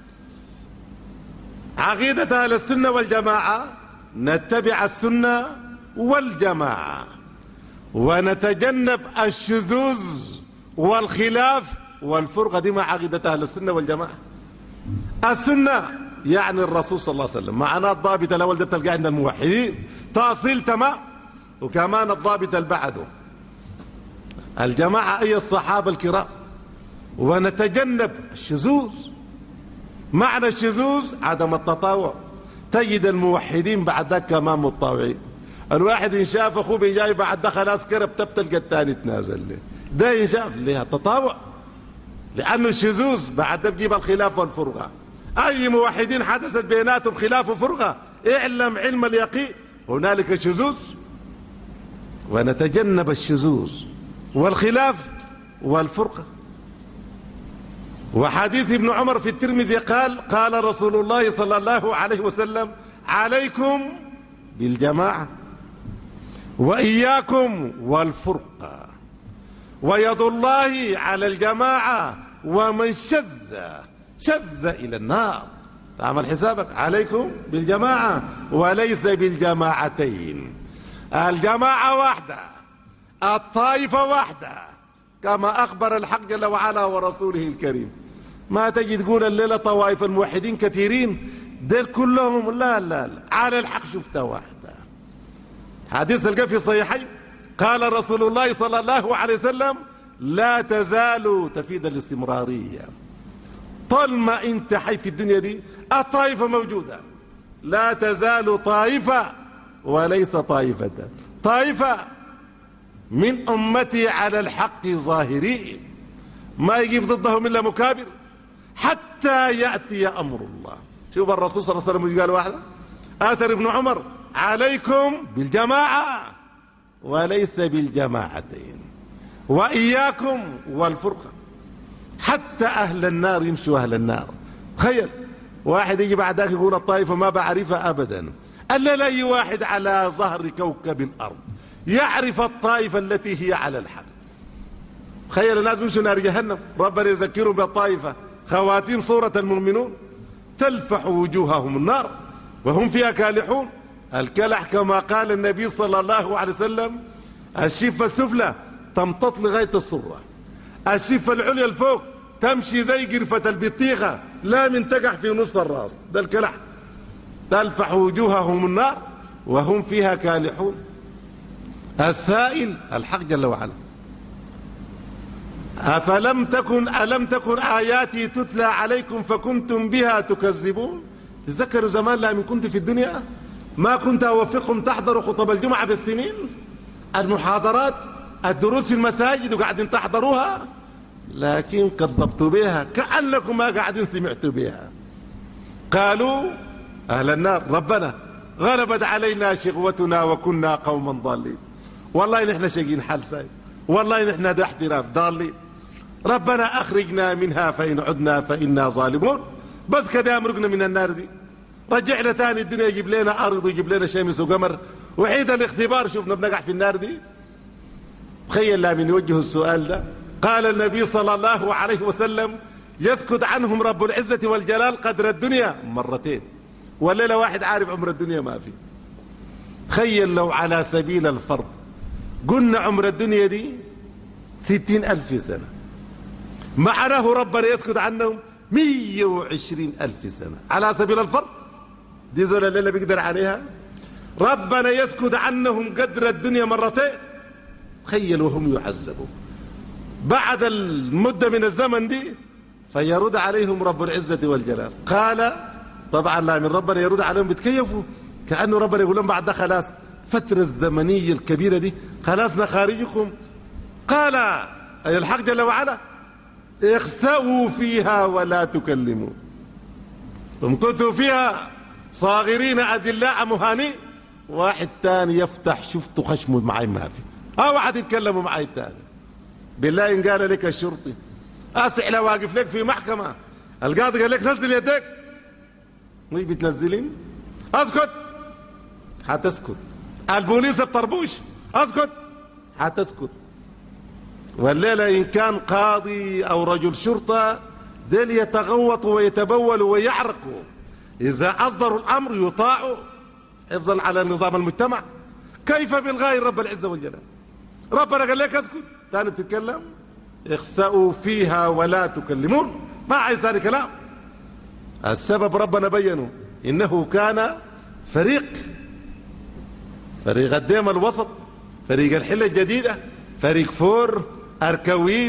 Speaker 3: عقيدة أهل السنة والجماعة نتبع السنة والجماعة ونتجنب الشذوذ والخلاف والفرقة. دي ما عقيدة أهل السنة والجماعة. السنة يعني الرسول صلى الله عليه وسلم. معناه الضابط الأول ده تلقاه عند الموحدين تأصيل تمام. وكمان الضابط اللي بعده الجماعة أي الصحابة الكرام. ونتجنب الشذوذ. معنى الشذوذ عدم التطاوع. تجد الموحدين بعد ذاك كمان متطاوعين. الواحد إن شاف أخوه بيجاي بعد ده خلاص كرب تبتلقى الثاني تنازل له. ده إن شاف ليه التطاوع، لأنه الشذوذ بعد ده بجيب الخلاف والفرقة. أي موحدين حدثت بيناتهم خلاف وفرقة اعلم علم اليقين هنالك شذوذ. ونتجنب الشذوذ والخلاف والفرقة. وحديث ابن عمر في الترمذي قال قال رسول الله صلى الله عليه وسلم عليكم بالجماعة وإياكم والفرقة ويد الله على الجماعة ومن شذ شذ إلى النار. تعمل حسابك عليكم بالجماعة وليس بالجماعتين. الجماعة واحدة، الطائفة واحدة، كما أخبر الحق جل وعلا ورسوله الكريم. ما تجي تقول الليلة طوائف الموحدين كثيرين دول كلهم، لا لا لا، على الحق شفتها واحدة. حديث تلقى في الصحيحين قال رسول الله صلى الله عليه وسلم لا تزال تفيد الاستمرارية. طول ما انت حي في الدنيا دي الطائفة موجودة. لا تزال طائفة وليس طائفة، طائفة من أمتي على الحق ظاهرين ما يجيب ضدهم إلا مكابر حتى يأتي أمر الله. شوف الرسول صلى الله عليه وسلم قال واحدة آثر ابن عمر عليكم بالجماعة وليس بالجماعتين وإياكم والفرقة حتى أهل النار يمشوا أهل النار. تخيل واحد يجي بعدك يقول الطائفة ما بعرفها أبدا. ألا لا أي واحد على ظهر كوكب الأرض يعرف الطائفة التي هي على الحق. تخيل الناس بيمشوا نار جهنم، ربنا يذكرهم بالطائفة. خواتيم سورة المؤمنون: تلفح وجوههم النار وهم فيها كالحون. الكلح كما قال النبي صلى الله عليه وسلم: الشفة السفلى تمتط لغاية السرة، الشفة العليا الفوق تمشي زي قرفة البطيخة لا من تقع في نص الراس. ده الكلح. تلفح وجوههم النار وهم فيها كالحون. السائل الحق جل وعلا: أفلم تكن ألم تكن آياتي تتلى عليكم فكنتم بها تكذبون. تذكروا زمان لما كنت في الدنيا ما كنت أوفقكم تحضروا خطب الجمعة بالسنين، المحاضرات، الدروس في المساجد وقاعدين تحضروها، لكن كذبتوا بها كأنكم ما قاعدين سمعتوا بها. قالوا أهل النار: ربنا غلبت علينا شغوتنا وكنا قوما ضالين. والله نحن شقين حال ساي، والله نحن ده احتراف ضالين، ربنا أخرجنا منها فإن عدنا فإنا ظالمون. بس كده أمرقنا من النار دي، رجعنا تاني الدنيا يجيب لنا أرض ويجيب لنا شمس وقمر، وحيد الاختبار شوفنا بنقع في النار دي. تخيل لا من يوجه السؤال ده. قال النبي صلى الله عليه وسلم: يسكت عنهم رب العزة والجلال قدر الدنيا مرتين، والليلة واحد عارف عمر الدنيا ما في. تخيل لو على سبيل الفرض قلنا عمر الدنيا دي ستين ألف سنة، معناه ربنا يسكت عنهم مية وعشرين ألف سنة على سبيل الفرض. دي زول الليلة بيقدر عليها؟ ربنا يسكت عنهم قدر الدنيا مرتين. تخيلوا هم يعذبوا بعد المدة من الزمن دي فيرد عليهم رب العزة والجلال. قال طبعا لا من ربنا يرد عليهم بتكيفوا، كأنه ربنا يقول لهم بعد ده خلاص فترة الزمنية الكبيرة دي خلاص نخارجكم. قال أي الحق جل وعلا: اخسأوا فيها ولا تكلموا، امكثوا فيها صاغرين أذلاء مهانين. واحد تاني يفتح شفتوا خشمه معي ما في، أو واحد يتكلموا معي تاني. بالله إن قال لك الشرطي أسع لو واقف لك في محكمة القاضي قال لك نزل يديك، مش بتنزلين؟ اسكت حتسكت. البوليس بطربوش اسكت حتسكت. والليلة إن كان قاضي أو رجل شرطة ديل يتغوطوا ويتبولوا ويعرقوا، إذا أصدروا الأمر يطاعوا حفظا على نظام المجتمع. كيف بالغير رب العزة والجلال؟ ربنا قال لك اسكت، ثاني بتتكلم. اخسأوا فيها ولا تكلمون، ما عايز ثاني كلام. السبب ربنا بينه إنه كان فريق فريق الديم الوسط، فريق الحلة الجديدة، فريق فور أركويد،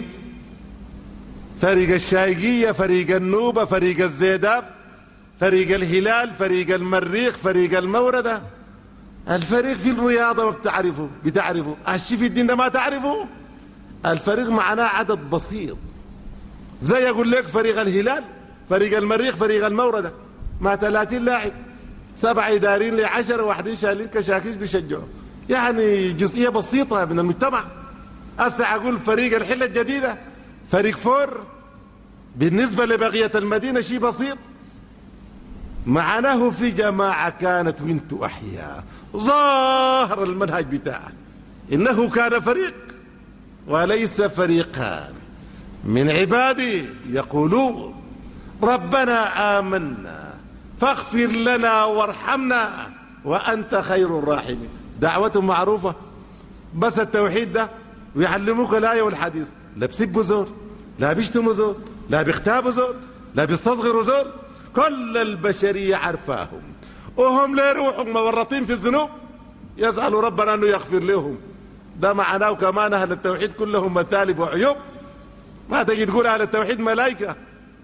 Speaker 3: فريق الشايقية، فريق النوبة، فريق الزيداب، فريق الهلال، فريق المريخ، فريق الموردة. الفريق في الرياضة ما بتعرفه بتعرفه الشيء في الدين ده ما تعرفه. الفريق معناه عدد بسيط، زي أقول لك فريق الهلال، فريق المريخ، فريق الموردة مع ثلاثين لاعب، سبعة إدارين لعشرة، واحدين شايلين كشاكيش بيشجعوا، يعني جزئية بسيطة من المجتمع. أسا أقول فريق الحلة الجديدة، فريق فور، بالنسبة لبقية المدينة شيء بسيط. معناه في جماعة كانت بنت أحياء ظاهر المنهج بتاعه إنه كان فريق وليس فريقان من عبادي يقولون ربنا آمنا فاغفر لنا وارحمنا وأنت خير الراحمين. دعوتهم معروفة، بس التوحيد ده ويعلموك الآية والحديث. لا بسبوا زول، لا بيشتموا زول، لا بيختابوا زول، لا بيستصغروا زول، كل البشرية عرفاهم وهم لا يروحوا مورطين في الذنوب يسألوا ربنا أنه يغفر لهم. ده معناه كمان أهل التوحيد كلهم مثالب وعيوب. ما تجي تقول أهل التوحيد ملائكة.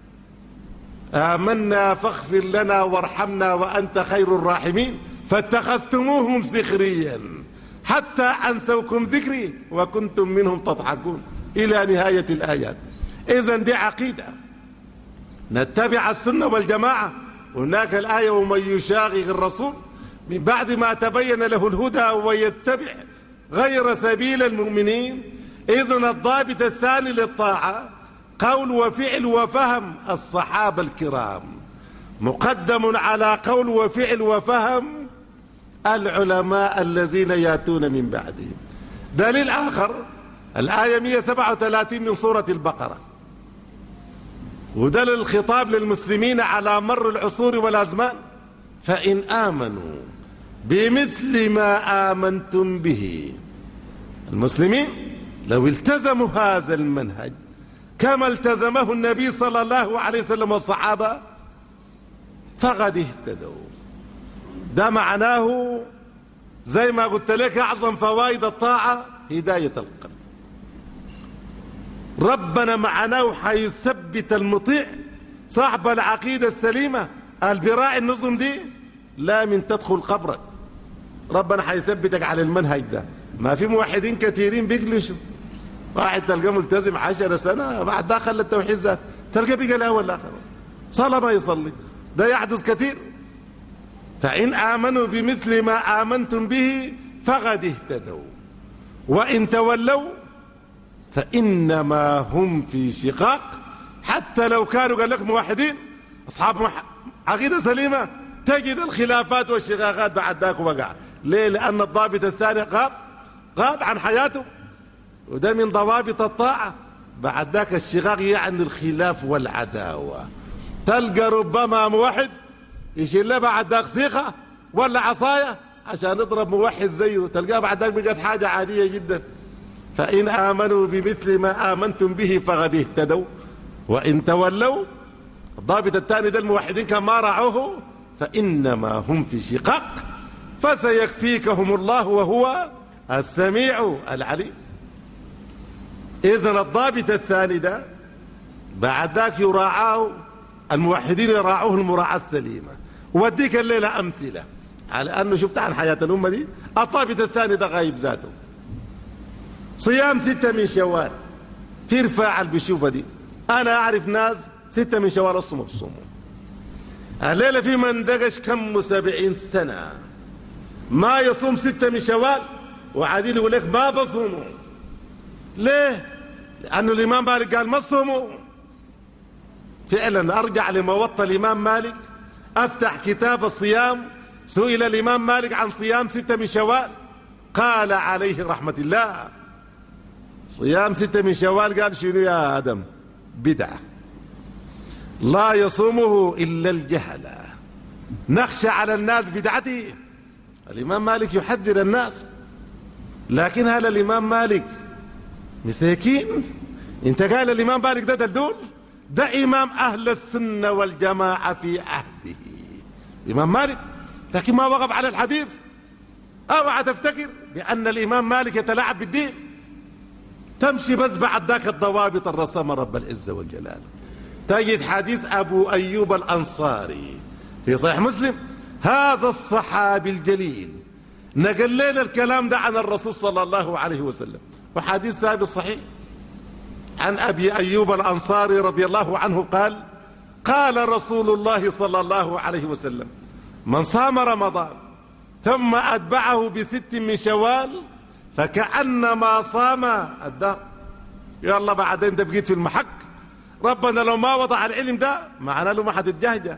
Speaker 3: آمنا فاغفر لنا وارحمنا وأنت خير الراحمين فاتخذتموهم سخريا حتى أنسوكم ذكري وكنتم منهم تضحكون إلى نهاية الآيات. إذن دي عقيدة نتبع السنة والجماعة. هناك الآية ومن يشاغق الرسول من بعد ما تبين له الهدى ويتبع غير سبيل المؤمنين. إذن الضابط الثاني للطاعة قول وفعل وفهم الصحابة الكرام مقدم على قول وفعل وفهم العلماء الذين ياتون من بعدهم. دليل آخر الآية مئة وسبعة وثلاثين من سورة البقرة، ودليل الخطاب للمسلمين على مر العصور والأزمان: فإن آمنوا بمثل ما آمنتم به. المسلمين لو التزموا هذا المنهج كما التزمه النبي صلى الله عليه وسلم والصحابة فقد اهتدوا. ده معناه زي ما قلت لك أعظم فوائد الطاعة هداية القلب. ربنا معناه حيثبت المطيع صاحب العقيدة السليمة البراء النظم دي لا من تدخل قبرك. ربنا حيثبتك على المنهج ده. ما في موحدين كثيرين بيجلسوا، واحد تلقى ملتزم عشر سنة بعد داخل التوحيد ذات تلقى بقى الأول الآخر صلاة ما يصلي. ده يحدث كثير. فإن آمنوا بمثل ما آمنتم به فقد اهتدوا وإن تولوا فإنما هم في شقاق. حتى لو كانوا قال لك موحدين أصحاب عقيدة سليمة تجد الخلافات والشقاقات بعد ذاك وقع. ليه؟ لأن الضابط الثاني غاب غاب عن حياته، وده من ضوابط الطاعة. بعد ذاك الشقاق يعني الخلاف والعداوة. تلقى ربما موحد يشيل له بعد ذاك سيخة ولا عصاية عشان يضرب موحد زيه، تلقاه بعد ذاك بقت حاجة عادية جدا. فإن آمنوا بمثل ما آمنتم به فقد اهتدوا وإن تولوا، الضابط الثاني ده الموحدين كان ما راعوه، فإنما هم في شقاق فسيكفيكهم الله وهو السميع العليم. إذن الضابط الثاني ده بعد ذاك يراعاه الموحدين، يراعوه المراعاة السليمة. ووديك الليلة أمثلة على أنه شفت عن حياة الأمة دي. الضابط الثاني ده غايب ذاته. صيام ستة من شوال في رفاعة اللي بيشوفها دي. أنا أعرف ناس ستة من شوال الصوم بصوموا. الليلة في من دقش كم سبعين سنة ما يصوم ستة من شوال وعادين يقول لك ما بصوموا. ليه؟ لأنه الإمام مالك قال ما صوموا. فعلا أرجع لموطأ الإمام مالك، أفتح كتاب الصيام، سئل الإمام مالك عن صيام ستة من شوال قال عليه رحمة الله: صيام ستة من شوال قال شنو يا آدم؟ بدعة لا يصومه إلا الجهلة، نخشى على الناس بدعته. الإمام مالك يحذر الناس، لكن هل الإمام مالك مساكين؟ انت قال الإمام مالك ده دلدول؟ ده إمام أهل السنة والجماعة في عهده الإمام مالك، لكن ما وقف على الحديث. اوعى تفتكر بأن الإمام مالك يتلاعب بالدين، تمشي بس بعد ذاك الضوابط الرسمة رب العزة والجلال. تجد حديث أبو أيوب الأنصاري في صحيح مسلم، هذا الصحابي الجليل نقل لنا الكلام ده عن الرسول صلى الله عليه وسلم، وحديث ثابت صحيح عن أبي أيوب الأنصاري رضي الله عنه قال: قال رسول الله صلى الله عليه وسلم: من صام رمضان ثم أتبعه بست من شوال فكأنما صام الدهر. يلا بعدين انت بقيت في المحك. ربنا لو ما وضع العلم ده معناه له ما حد يتجهجه.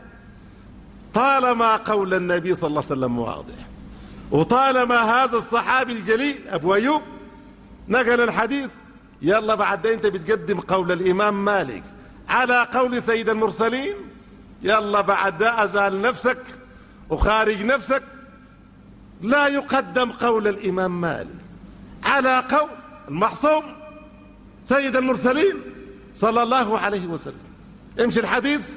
Speaker 3: طالما قول النبي صلى الله عليه وسلم واضح، وطالما هذا الصحابي الجليل أبو أيوب نقل الحديث، يلا بعدين انت بتقدم قول الإمام مالك على قول سيد المرسلين. يلا بعد ده أزال نفسك وخارج نفسك. لا يقدم قول الإمام مالك على قول المعصوم سيد المرسلين صلى الله عليه وسلم. امشي الحديث.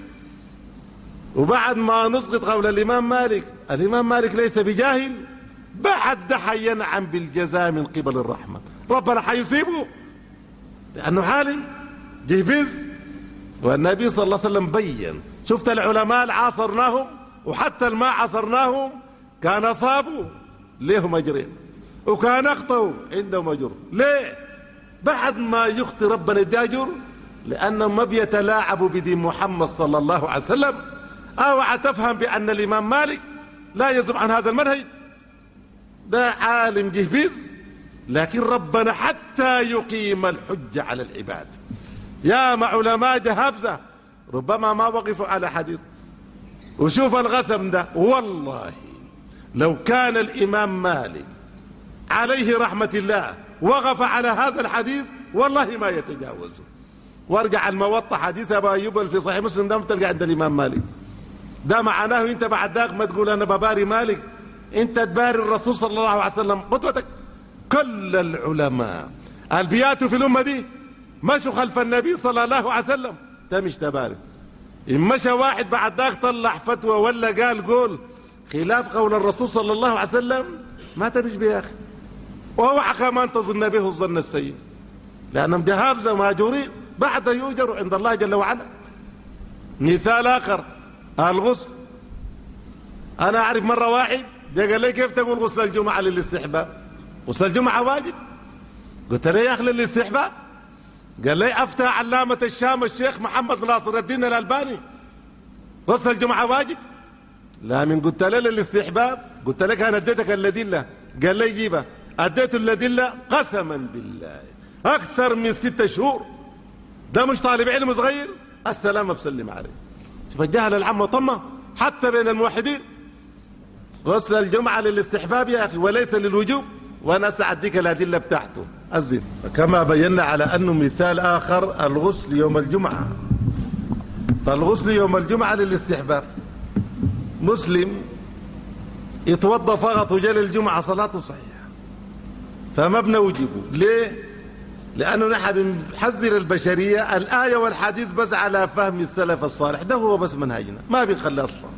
Speaker 3: وبعد ما نسقط قول الإمام مالك، الإمام مالك ليس بجاهل، بعد ده حينعم بالجزاء من قبل الرحمن. ربنا حيصيبه لأنه حالم جهبز. والنبي صلى الله عليه وسلم بين. شفت العلماء اللي عاصرناهم وحتى اللي ما عاصرناهم كان أصابوا ليهم أجرين وكان أخطأوا عندهم أجر. ليه؟ بعد ما يخطي ربنا يدي أجر، لأنهم ما بيتلاعبوا بدين محمد صلى الله عليه وسلم. اوعى تفهم بأن الإمام مالك لا يزم عن هذا المنهج، ده عالم جهبيز، لكن ربنا حتى يقيم الحجة على العباد. يا مع علماء جهابزة ربما ما وقفوا على حديث، وشوف القسم ده، والله لو كان الإمام مالك عليه رحمة الله وقف على هذا الحديث والله ما يتجاوزه. وارجع الموطأ حديث أبا أيوب في صحيح مسلم ده تلقى عند الإمام مالك. ده معناه انت بعد ذاك ما تقول انا بباري مالك، انت تباري الرسول صلى الله عليه وسلم قدوتك. كل العلماء البيات في الامه دي مشوا خلف النبي صلى الله عليه وسلم، ده مش تباري. ان مشى واحد بعد ذاك طلع فتوى ولا قال قول خلاف قول الرسول صلى الله عليه وسلم ما تمش بيه يا اخي، واوعى كمان تظن به الظن السيء، لانهم جهابزه ماجورين بعد يؤجروا عند الله جل وعلا. مثال اخر الغسل. انا اعرف مره واحد جا قال لي كيف تقول غسل الجمعه للاستحباب؟ غسل الجمعه واجب. قلت له يا اخي للاستحباب؟ قال لي افتى علامه الشام الشيخ محمد ناصر الدين الالباني غسل الجمعه واجب. لا من قلت له للاستحباب، قلت لك انا اديتك الادله، قال لي جيبها، اديته الادله قسما بالله اكثر من ستة شهور. ده مش طالب علم صغير، السلامه بسلم عليه. شوف الجهل العام طمه حتى بين الموحدين. غسل الجمعة للاستحباب يا أخي وليس للوجوب، وأنا سأعطيك الأدلة بتاعته. أزين كما بينا على أنه مثال آخر الغسل يوم الجمعة، فالغسل يوم الجمعة للاستحباب. مسلم يتوضى فقط وجل الجمعة صلاته صحيحة، فما بنوجبه. ليه؟ لأنه نحن بنحذر البشرية الآية والحديث بس على فهم السلف الصالح، ده هو بس منهجنا ما بيخلي أصلا.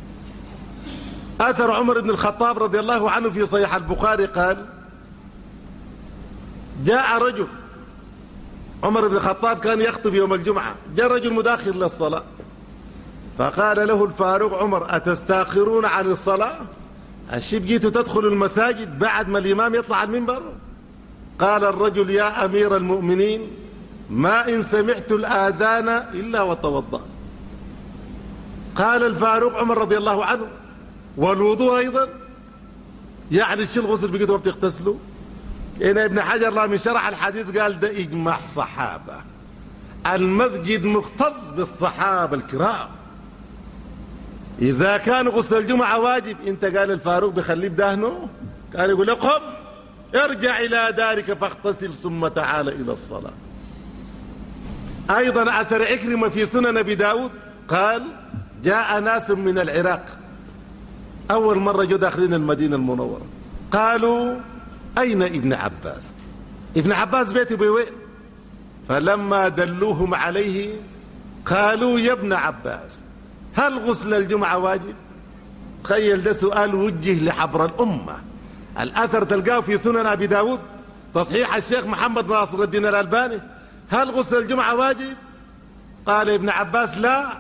Speaker 3: أثر عمر بن الخطاب رضي الله عنه في صحيح البخاري قال جاء رجل، عمر بن الخطاب كان يخطب يوم الجمعة، جاء رجل مداخر للصلاة فقال له الفاروق عمر أتستاخرون عن الصلاة؟ الشيب جيتوا تدخلوا المساجد بعد ما الإمام يطلع المنبر؟ قال الرجل يا أمير المؤمنين ما إن سمعت الآذان إلا وتوضأ. قال الفاروق عمر رضي الله عنه والوضوء أيضا؟ يعني الشيء الغسل بقيتوا بتغتسلوا؟ هنا ابن حجر لا من شرح الحديث قال ده إجماع الصحابة، المسجد مختص بالصحابة الكرام. إذا كان غسل الجمعة واجب انت قال الفاروق بخليه بدهنه كان يقول لكم ارجع إلى دارك فاغتسل ثم تعال إلى الصلاة. أيضا أثر عكرمة في سنن أبي داود قال جاء ناس من العراق أول مرة جو داخلين المدينة المنورة، قالوا أين ابن عباس؟ ابن عباس بيته بوين؟ فلما دلوهم عليه قالوا يا ابن عباس هل غسل الجمعة واجب؟ تخيل ده سؤال وجه لحبر الأمة. الأثر تلقاه في سنن أبي داود تصحيح الشيخ محمد ناصر الدين الألباني، هل غسل الجمعة واجب؟ قال ابن عباس لا،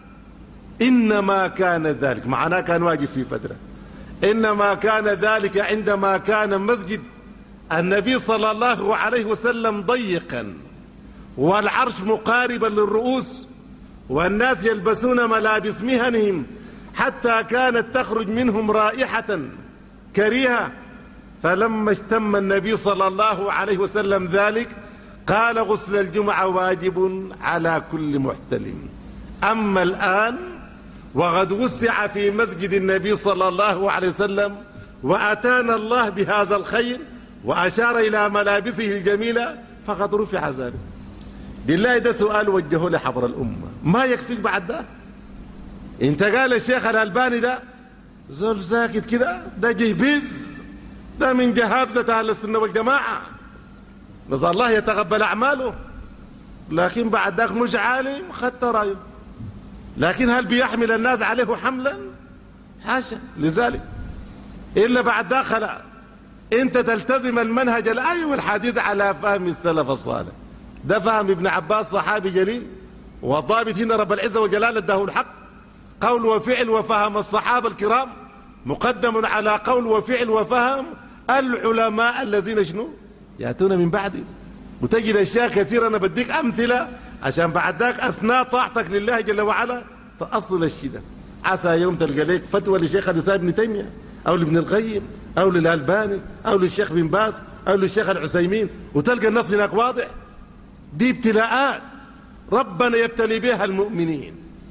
Speaker 3: إنما كان ذلك، معناه كان واجب في فترة، إنما كان ذلك عندما كان مسجد النبي صلى الله عليه وسلم ضيقا والعرش مقاربا للرؤوس والناس يلبسون ملابس مهنهم حتى كانت تخرج منهم رائحة كريهة. فلما اشتم النبي صلى الله عليه وسلم ذلك قال غسل الجمعة واجب على كل محتلم. أما الآن وقد وسع في مسجد النبي صلى الله عليه وسلم وأتانا الله بهذا الخير وأشار إلى ملابسه الجميلة فقد رفع ذلك. بالله ده سؤال وجهه لحبر الأمة، ما يكفيك بعد ده؟ انت قال الشيخ الألباني ده زول ساكت كده، ده جهبيز، ده من جهابزة أهل السنة والجماعة، نسأل الله يتقبل أعماله، لكن بعد ذاك مش عالم خدت رأيه. لكن هل بيحمل الناس عليه حملا؟ حاشا لذلك، إلا بعد ذاك خلا انت تلتزم المنهج الآية والحديث على فهم السلف الصالح. ده فهم ابن عباس صحابي جليل وضابط هنا رب العزة وجلاله اداه الحق، قول وفعل وفهم الصحابة الكرام مقدم على قول وفعل وفهم العلماء الذين شنو يأتون من بعده. وتجد أشياء كثيرة أنا بديك أمثلة عشان بعد ذاك أثناء طاعتك لله جل وعلا تأصل الشدة. عسى يوم تلقى لك فتوى لشيخ الإسلام ابن تيمية أو لابن القيم أو للألباني أو للشيخ بن باز أو للشيخ العثيمين وتلقى النص هناك واضح. دي ابتلاءات ربنا يبتلي بها المؤمنين.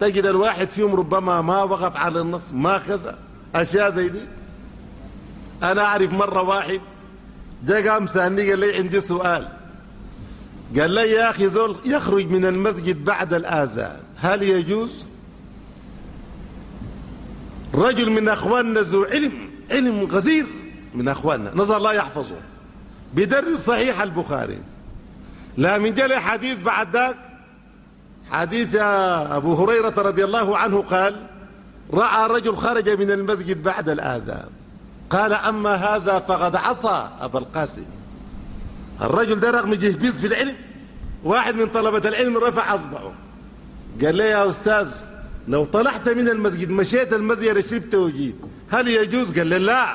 Speaker 3: تجد الواحد فيهم ربما ما وقف على النص، ما كذا أشياء زي دي. أنا أعرف مرة واحد جاء قام سألني قال لي عندي سؤال، قال لي يا أخي زول يخرج من المسجد بعد الآذان هل يجوز؟ رجل من أخواننا ذو علم علم غزير من أخواننا نسأل الله يحفظه، بيدرس صحيح البخاري، لا من جل حديث بعد ذاك حديث يا أبو هريرة رضي الله عنه قال رأى رجل خرج من المسجد بعد الآذان، قال أما هذا فقد عصى أبا القاسم. الرجل ده رغم جهبيز في العلم، واحد من طلبة العلم رفع أصبعه قال لي يا أستاذ لو طلعت من المسجد مشيت المسجد شربت وجيت هل يجوز؟ قال لي لا.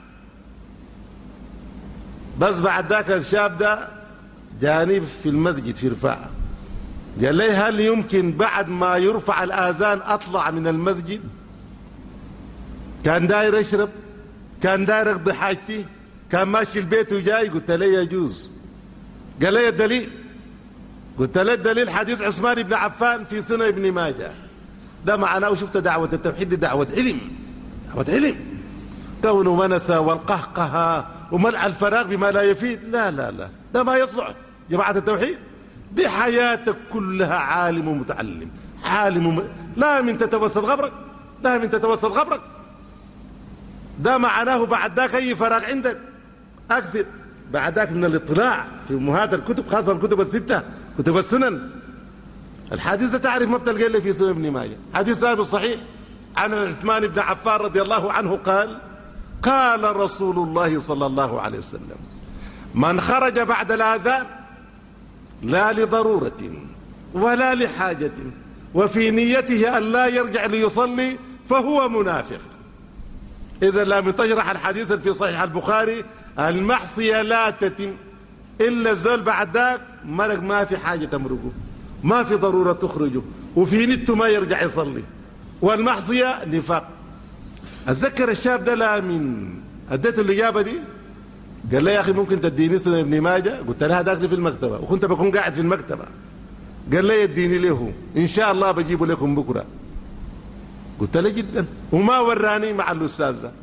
Speaker 3: بس بعد ذاك الشاب ده جاني في المسجد في رفاعة قال لي هل يمكن بعد ما يرفع الآذان أطلع من المسجد؟ كان داير يشرب، كان داير يقضي حاجتي، كان ماشي البيت وجاي. قلت له يجوز. قال لي الدليل؟ قلت له الدليل حديث عثمان بن عفان في سنن ابن ماجه. ده معناه وشفت دعوة التوحيد دعوة علم، دعوة علم، كون ونسى والقهقه وملء الفراغ بما لا يفيد. لا لا لا ده ما يصلح جماعة التوحيد. دي حياتك كلها عالم ومتعلم، عالم وم... لا من تتوسط غبرك، لا من تتوسط غبرك. ده معناه بعد ذاك أي فراغ عندك أكثر بعد ذاك من الاطلاع في أمهات الكتب، خاصة الكتب الستة كتب السنن. الحديث تعرف ما بتلقى إلا في سنن ابن ماجه، حديث ثابت صحيح عن عثمان بن عفان رضي الله عنه قال قال رسول الله صلى الله عليه وسلم من خرج بعد الآذان لا لضرورة ولا لحاجة وفي نيته أن لا يرجع ليصلي فهو منافق. إذا لم تشرح الحديث في صحيح البخاري المعصية لا تتم إلا الزول بعد ذاك مرق ما في حاجة تمرقه، ما في ضرورة تخرجه، وفي نيته ما يرجع يصلي، والمعصية نفاق. أتذكر الشاب ده لا من أديته الإجابة دي قال لي يا أخي ممكن تديني سنن ابن ماجه؟ قلت له هذاك في المكتبة وكنت بكون قاعد في المكتبة. قال لي اديني له إن شاء الله بجيبه لكم بكرة. قلت له جدا، وما وراني مع الأستاذ ده،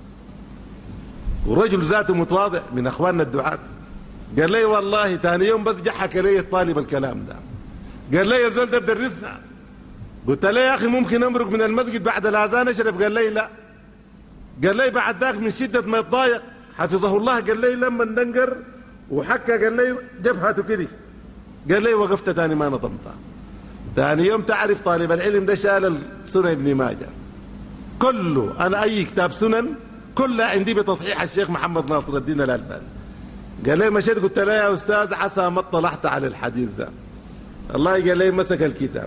Speaker 3: ورجل ذاته متواضع من أخواننا الدعاة. قال لي والله ثاني يوم بس جا حكى لي طالب الكلام ده قال لي يا زول ده بدرسنا. قلت له يا أخي ممكن أمرق من المسجد بعد الأذان أشرب؟ قال لي لا. قال لي بعد ذاك من شدة ما يتضايق حفظه الله قال لي لما ننقر وحكى قال لي جبهته كده، قال لي وقفت ثاني ما نظمتها. ثاني يوم تعرف طالب العلم ده شال سنن ابن ماجه كله، أنا أي كتاب سنن كلها عندي بتصحيح الشيخ محمد ناصر الدين الألباني. قال لي مشيت قلت له يا أستاذ عسى ما اطلعت على الحديث ده. الله قال لي مسك الكتاب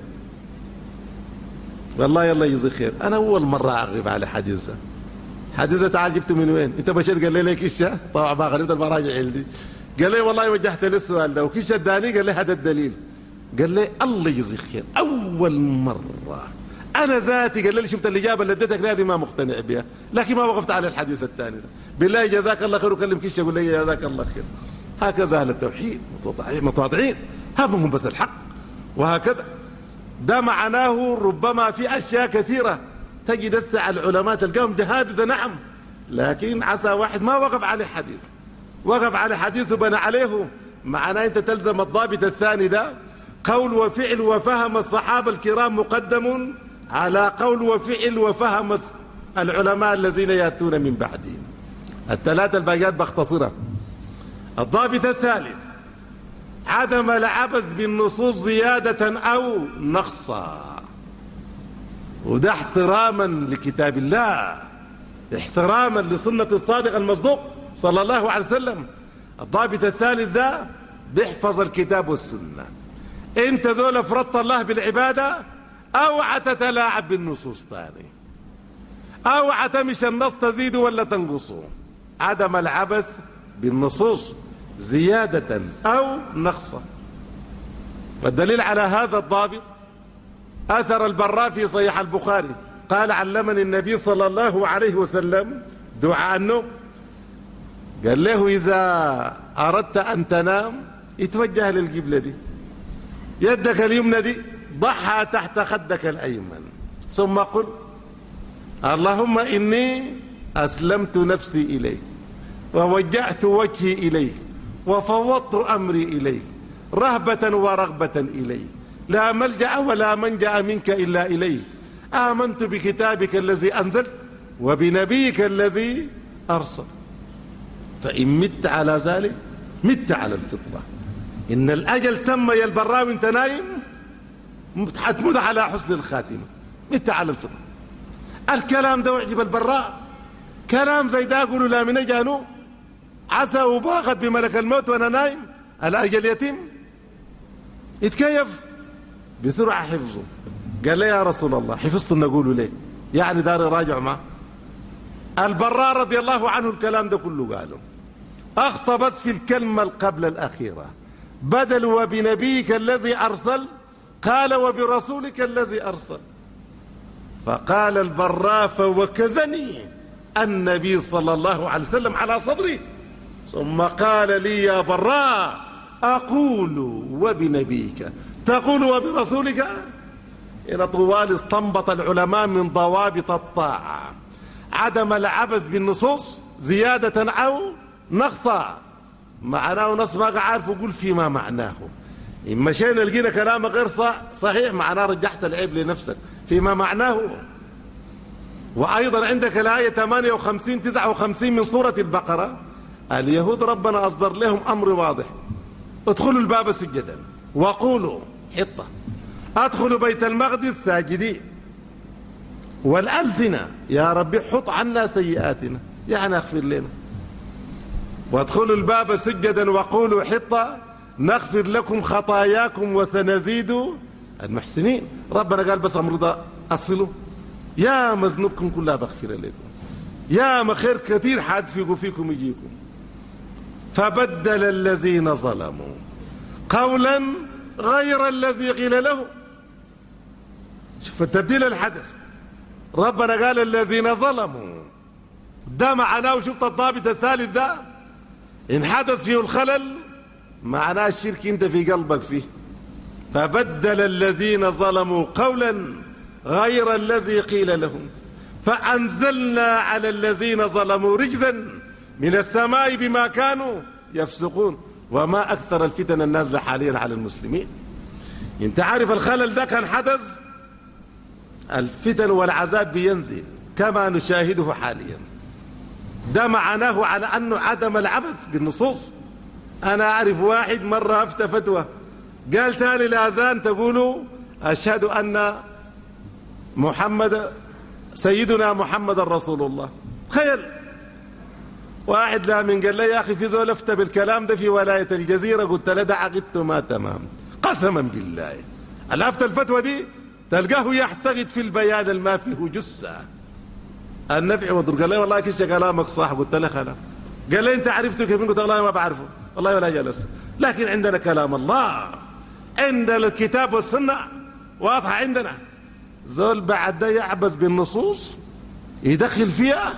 Speaker 3: والله يلا يجزي خير. أنا أول مرة أعرف على حديث ده. حديث ده تعال جبته من وين؟ أنت مشيت قال لي لي كشة؟ طبعا ما غريبة المراجع عندي. قال لي والله وجهت لي السؤال ده وكشة اداني قال لي هذا الدليل. قال لي الله يجزي خير أول مرة أنا ذاتي قال لي شفت الإجابة اللي اديتك هذه ما مقتنع بها، لكن ما وقفت على الحديث الثاني ده. بالله جزاك الله خير وكلم كشة يقول لي جزاك الله خير. هكذا أهل التوحيد متواضعين همهم بس الحق، وهكذا ده معناه ربما في أشياء كثيرة تجد الساعة العلماء تلقاهم جهابزة نعم، لكن عسى واحد ما وقف عليه حديث، وقف على حديث وبنى عليه. معناه أنت تلزم الضابط الثاني ده قول وفعل وفهم الصحابة الكرام مقدم على قول وفعل وفهم العلماء الذين يأتون من بعدهم. الثلاثة الباقيات بختصرها. الضابط الثالث عدم العبث بالنصوص زيادة أو نقصا، وده احتراما لكتاب الله، احتراما لسنة الصادق المصدوق صلى الله عليه وسلم. الضابط الثالث ده بيحفظ الكتاب والسنة. انت زول افرضت الله بالعبادة اوعى تتلاعب بالنصوص تاني، اوعى تمشي النص تزيد ولا تنقصه. عدم العبث بالنصوص زيادة أو نقصا. والدليل على هذا الضابط أثر البراء في صحيح البخاري قال علمني النبي صلى الله عليه وسلم دعاء النوم. قال له إذا أردت أن تنام اتوجه للقبلة دي، يدك اليمنى دي ضعها تحت خدك الأيمن ثم قل اللهم إني أسلمت نفسي إليك ووجهت وجهي إليك وفوضت أمري إليك رهبة ورغبة إليك لا ملجأ ولا منجأ منك إلا إليك آمنت بكتابك الذي أنزلت وبنبيك الذي أرسل فإن مت على ذلك مت على الفطرة. إن الأجل تم يا البراوي انت نايم حتموت على حسن الخاتمة مت على الفطرة. الكلام ده وعجب البراء كلام زي ده قولوا لا من جانو عسى وباغت بملك الموت وانا نايم الأجل يتم يتكيف بسرعة حفظه. قال لي يا رسول الله حفظت نقوله ليه يعني دار راجع معه. البراء رضي الله عنه الكلام ده كله قاله أخطى بس في الكلمة قبل الأخيرة بدل وبنبيك الذي أرسل قال وبرسولك الذي أرسل. فقال البراء فوكزني النبي صلى الله عليه وسلم على صدري ثم قال لي يا براء أقول وبنبيك تقول وبرسولك. إلى طوال استنبط العلماء من ضوابط الطاعة عدم العبث بالنصوص زيادة أو نقصا. معناه نص ما عارف يقول فيما معناه. إن مشينا لقينا كلام غير صحيح معناه رجحت العيب لنفسك فيما معناه. وأيضا عندك الآية ثمانية وخمسين تسعة وخمسين من سورة البقرة اليهود ربنا أصدر لهم أمر واضح ادخلوا الباب سجدا وقولوا حطة ادخلوا بيت المقدس ساجدين والألسنة يا ربي حط عنا سيئاتنا يعني اغفر لنا وادخلوا الباب سجدا وقولوا حطة نغفر لكم خطاياكم وسنزيد المحسنين. ربنا قال بس أمر ده أصلوا يا مذنوبكم كلها بغفر لكم يا مخير كثير حادفقوا فيكم يجيكم. فبدل الذين ظلموا قولا غير الذي قيل له. شوف التبديل الحدث ربنا قال الذين ظلموا ده معناه وشفت الضابط الثالث ده إن حدث فيه الخلل معناه الشرك انت في قلبك فيه. فبدل الذين ظلموا قولا غير الذي قيل لهم فأنزلنا على الذين ظلموا رجزا من السماء بما كانوا يفسقون. وما أكثر الفتن النازلة حاليا على المسلمين. انت عارف الخلل ده كان حدث الفتن والعذاب بينزل كما نشاهده حاليا. ده معناه على أنه عدم العبث بالنصوص. أنا أعرف واحد مرة أفتى فتوى قال تالي الأذان تقولوا أشهد أن محمد سيدنا محمد رسول الله. تخيل واحد لا من قال لي يا أخي في زول أفتى بالكلام ده في ولاية الجزيرة قلت له ده عقدته ما تمام قسما بالله. الأفتى الفتوى دي تلقاه يحتقد في البيان الما فيه جثة النفع وضر. قال لي والله كيش كلامك صح قلت له خلا. قال لي انت عرفته كيف؟ قلت والله ما بعرفه والله ولا جلس. لكن عندنا كلام الله عندنا الكتاب والسنة واضحة عندنا. زول بعد ده يعبث بالنصوص يدخل فيها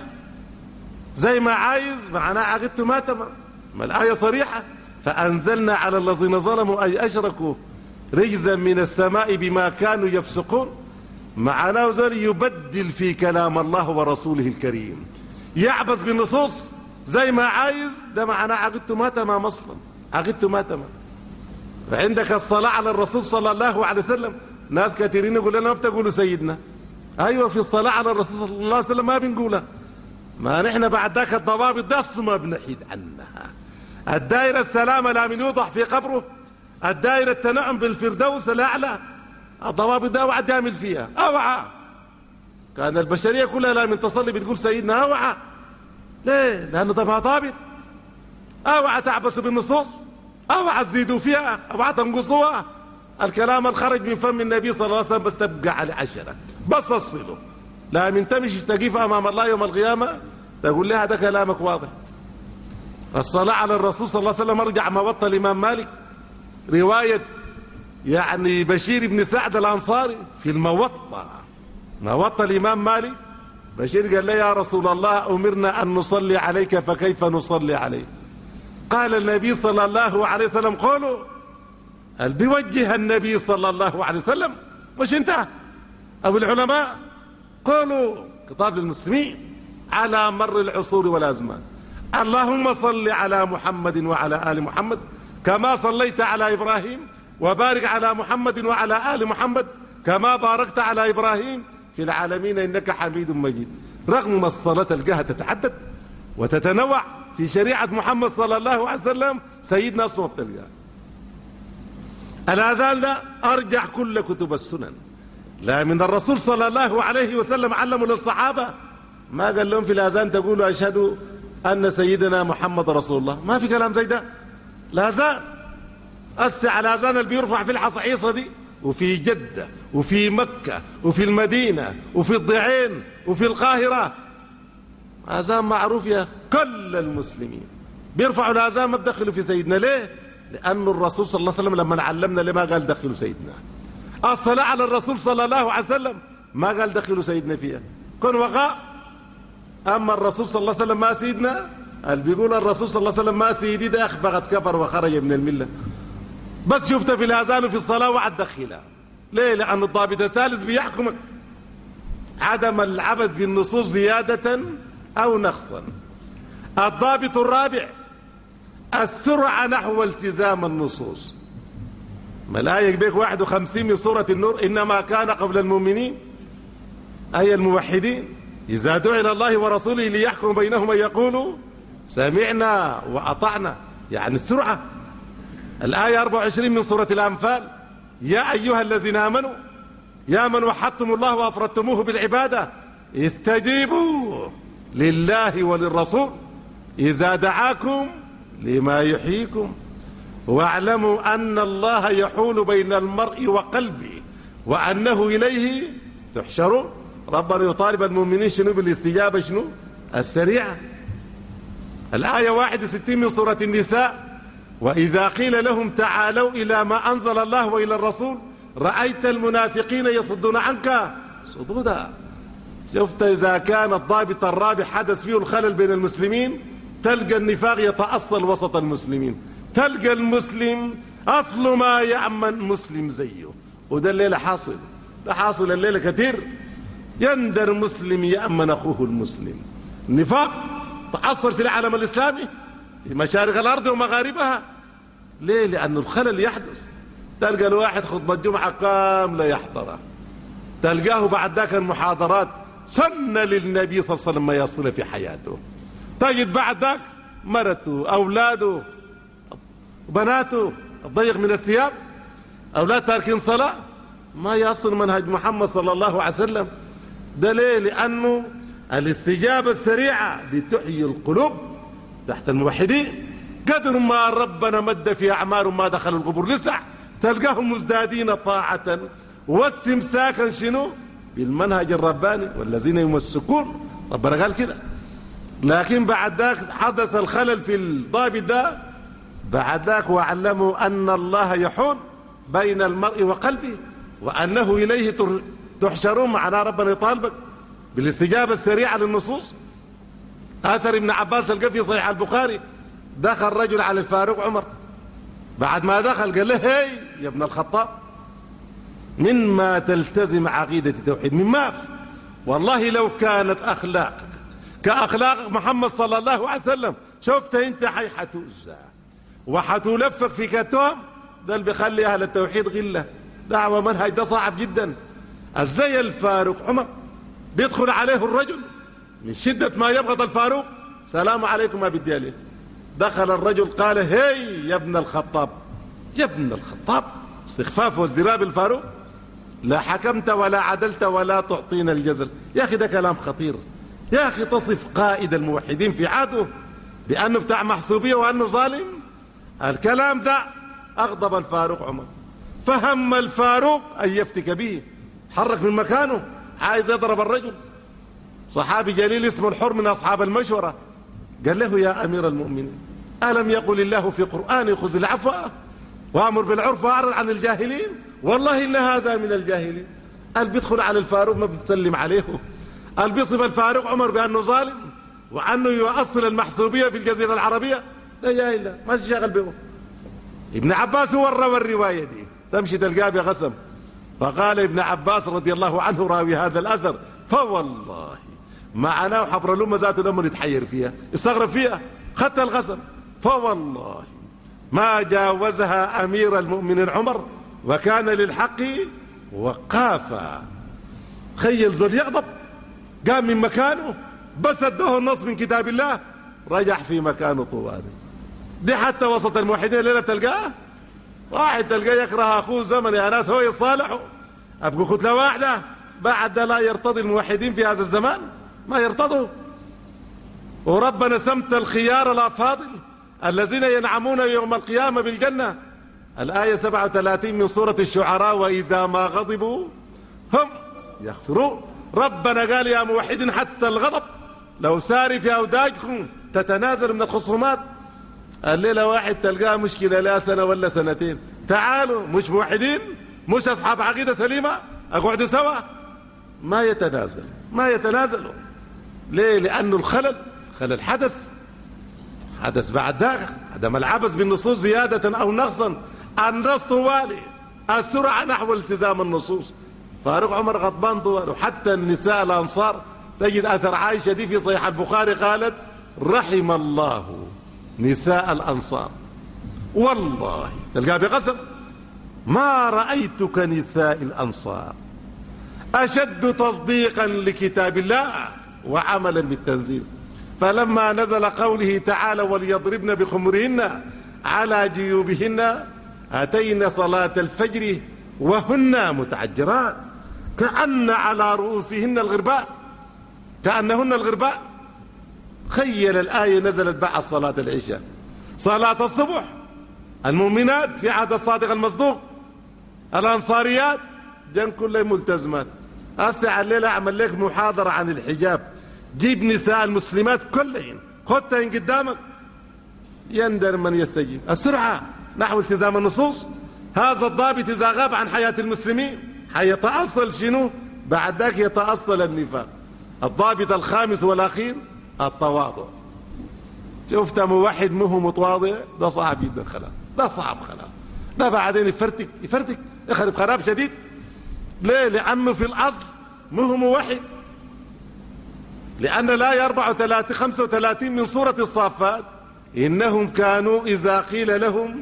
Speaker 3: زي ما عايز معناه عقدته ما تمام. ما الآية صريحة فأنزلنا على الذين ظلموا أي أشركوا رجزا من السماء بما كانوا يفسقون. معناه زول يبدل في كلام الله ورسوله الكريم يعبث بالنصوص زي ما عايز. ده معناه عقدته ما تمام أصلا عقدته ما تمام. فعندك الصلاة على الرسول صلى الله عليه وسلم ناس كثيرين يقول لنا ما بتقولوا سيدنا. أيوة في الصلاة على الرسول صلى الله عليه وسلم ما بنقولها. ما نحن بعد ذاك الضوابط ده ما بنحيد عنها. الدائرة السلامة لا من يوضح في قبره الدائرة التنعم بالفردوس الأعلى الضوابط ده وعد يعمل فيها أوعى. كان البشرية كلها لا من تصلي بتقول سيدنا أوعى. ليه؟ لأنه ده ما ضابط. أوعى تعبس بالنصوص أوعى تزيدوا فيها أوعى تنقصوها. الكلام الخرج من فم النبي صلى الله عليه وسلم بس تبقى على عشرة بس أصله لا من تمشي تقيف أمام الله يوم القيامة تقول لها ده كلامك واضح. الصلاة على الرسول صلى الله عليه وسلم ارجع موطأ الإمام مالك رواية يعني بشير بن سعد الأنصاري في الموطأ موطأ الإمام مالك. بشير قال لي يا رسول الله أمرنا أن نصلي عليك فكيف نصلي عليك؟ قال النبي صلى الله عليه وسلم قولوا هل بيوجه النبي صلى الله عليه وسلم مش انت أو العلماء. قولوا خطاب للمسلمين على مر العصور والأزمان: اللهم صل على محمد وعلى آل محمد كما صليت على إبراهيم، وبارك على محمد وعلى آل محمد كما باركت على إبراهيم في العالمين إنك حميد مجيد. رغم الصلاة تلقاها تتعدد وتتنوع في شريعة محمد صلى الله عليه وسلم، سيدنا الصوت تلقاها. الآذان ده أرجح كل كتب السنن، لا من الرسول صلى الله عليه وسلم علموا للصحابة، ما قال لهم في الآذان تقولوا أشهد أن سيدنا محمد رسول الله، ما في كلام زي ده. الآذان أسع الآذان اللي بيرفع في الحصعيصة دي، وفي جدة وفي مكة وفي المدينة وفي الضيعين وفي القاهرة، آذان معروف يا كل المسلمين بيرفعوا الآذان، ما بدخلوا في سيدنا. ليه؟ لأن الرسول صلى الله عليه وسلم لما علمنا ليه ما قال دخلوا سيدنا. الصلاة على الرسول صلى الله عليه وسلم ما قال دخلوا سيدنا فيها، كن وقاف. أما الرسول صلى الله عليه وسلم ما سيدنا، اللي بيقول الرسول صلى الله عليه وسلم ما سيدي ده فقد كفر وخرج من الملة. بس شفت في الأذان وفي الصلاة وعد دخلها. ليه؟ لأن الضابط الثالث بيحكمك عدم العبث بالنصوص زيادة أو نقصا. الضابط الرابع السرعة نحو التزام النصوص. ملايك بيك واحد وخمسين من سورة النور: إنما كان قبل المؤمنين أي الموحدين إذا دعوا إلى الله ورسوله ليحكم بينهم أن يقولوا سمعنا وأطعنا، يعني السرعة. الآية أربعة وعشرين من سورة الأنفال: يا أيها الذين آمنوا يا من وحدتم الله وأفردتموه بالعبادة استجيبوا لله وللرسول إذا دعاكم لما يحييكم واعلموا أن الله يحول بين المرء وقلبه وأنه إليه تحشرون. ربنا يطالب المؤمنين شنو؟ بالاستجابة شنو؟ السريعة. الآية واحد وستين من سورة النساء: وإذا قيل لهم تعالوا إلى ما أنزل الله وإلى الرسول رأيت المنافقين يصدون عنك صدودا. شفت إذا كان الضابط الرابع حدث فيه الخلل بين المسلمين، تلقى النفاق يتأصل وسط المسلمين، تلقى المسلم أصل ما يأمن مسلم زيه. وده الليلة حاصل، ده حاصل الليلة كثير. يندر مسلم يأمن أخوه المسلم. النفاق تأصل في العالم الإسلامي في مشارق الأرض ومغاربها. ليه؟ لأن الخلل يحدث. تلقى الواحد خطبة جمعة كاملة يحضرها، تلقاه بعد ذاك المحاضرات سن للنبي صلى الله عليه وسلم ما يصل في حياته. تجد بعد ذاك مرته أولاده بناته الضيق من الثياب، أولاد تاركين صلاة، ما يصل منهج محمد صلى الله عليه وسلم. ده ليه؟ لأنه الاستجابة السريعة بتحيي القلوب تحت الموحدين. قدر ما ربنا مد في أعمارهم ما دخلوا القبور لسع، تلقاهم مزدادين طاعة واستمساكا شنو؟ بالمنهج الرباني، والذين يمسكون، ربنا قال كده. لكن بعد ذاك حدث الخلل في الضابط ده، بعد ذاك واعلموا أن الله يحول بين المرء وقلبه وأنه إليه تحشرون. معناه ربنا يطالبك بالاستجابة السريعة للنصوص. آثر ابن عباس تلقى في صحيح البخاري: دخل رجل على الفاروق عمر، بعد ما دخل قال له: هي يا ابن الخطاب، من ما تلتزم عقيدة التوحيد من ما في، والله لو كانت أخلاقك كأخلاق محمد صلى الله عليه وسلم شفت انت حي حتؤذى وحتلفك في كتهم. ده اللي بيخلي أهل التوحيد غلة. دعوة منهج ده صعب جدا. ازاي الفاروق عمر بيدخل عليه الرجل من شدة ما يبغض الفاروق: سلام عليكم ما بدي عليه. دخل الرجل قال: هي يا ابن الخطاب، يا ابن الخطاب، استخفاف وازدراب الفاروق. لا حكمت ولا عدلت ولا تعطينا الجزل. يا أخي ده كلام خطير. يا أخي تصف قائد الموحدين في عاده بأنه بتاع محسوبية وأنه ظالم. الكلام ده أغضب الفاروق عمر، فهم الفاروق أن يفتك به، حرك من مكانه عايز يضرب الرجل. صحابي جليل اسمه الحر من أصحاب المشورة قال له: يا أمير المؤمنين، ألم يقل الله في قرآن خذ العفو وأمر بالعرف وأعرض عن الجاهلين؟ والله إن هذا من الجاهلين. قال بيدخل على الفاروق ما بيسلم عليه، قال بيصف الفاروق عمر بأنه ظالم وأنه يؤصل المحسوبية في الجزيرة العربية. لا جاهل، لا ما تشغل به. ابن عباس هو الروى الرواية دي، تمشي تلقاه بغسم فقال ابن عباس رضي الله عنه راوي هذا الأثر: فوالله معناه حبر الأمة ذات الأمر يتحير فيها، استغرب فيها، خدت الغسل. فوالله ما جاوزها أمير المؤمنين عمر وكان للحق وقافا. خيل زول يغضب قام من مكانه، بس ادوه النص من كتاب الله رجع في مكانه طوالي. دي حتى وسط الموحدين ليلة تلقاه واحد تلقاه يكره أخوه زمن يا ناس هو يصالحوا، أبقوا كتلة واحدة. بعد لا يرتضي الموحدين في هذا الزمان، ما يرتضوا. وربنا سمت الخيار الأفاضل الذين ينعمون يوم القيامة بالجنة. الآية سبعة وثلاثين من سورة الشعراء: وإذا ما غضبوا هم يغفرون. ربنا قال يا موحدين حتى الغضب لو ساري في أوداجكم تتنازل من الخصومات. الليلة واحد تلقاه مشكلة لا سنة ولا سنتين، تعالوا مش موحدين مش أصحاب عقيدة سليمة أقعدوا سوا، ما يتنازل ما يتنازلوا. ليه؟ لأنه الخلل خلل حدث حدث بعد ذلك. عدم العبث بالنصوص زيادة أو نقصا، النص طوالي، السرعة نحو التزام النصوص. فاروق عمر غضبان طوال. وحتى النساء الأنصار تجد أثر عائشة دي في صحيح البخاري قالت: رحم الله نساء الأنصار، والله تلقى بقسم ما رأيت كنساء الأنصار أشد تصديقا لكتاب الله وعملا بالتنزيل. فلما نزل قوله تعالى: وليضربن بخمرهن على جيوبهن أتينا صلاة الفجر وهن متعجرات كأن على رؤوسهن الغرباء، كأنهن الغرباء. خيل الآية نزلت بعد صلاة العشاء. صلاة الصبح المؤمنات في عهد الصادق المصدوق الأنصاريات جن كل ملتزمات. هسه الليلة أعمل لك محاضرة عن الحجاب، جيب نساء المسلمات كلهن خدتهن قدامك، يندر من يستجيب. السرعة نحو التزام النصوص، هذا الضابط إذا غاب عن حياة المسلمين حيتأصل شنو؟ بعد ذاك يتأصل النفاق. الضابط الخامس والأخير التواضع. شفت موحد مه متواضع ده صعب جدا، خلاص ده صعب خلاص، ده بعدين يفرتك يفرتك يخرب خراب شديد. ليه؟ لأنه في الأصل مه موحد. لأن لا أربعة وثلاثين خمسة وثلاثين من سورة الصافات: إنهم كانوا إذا قيل لهم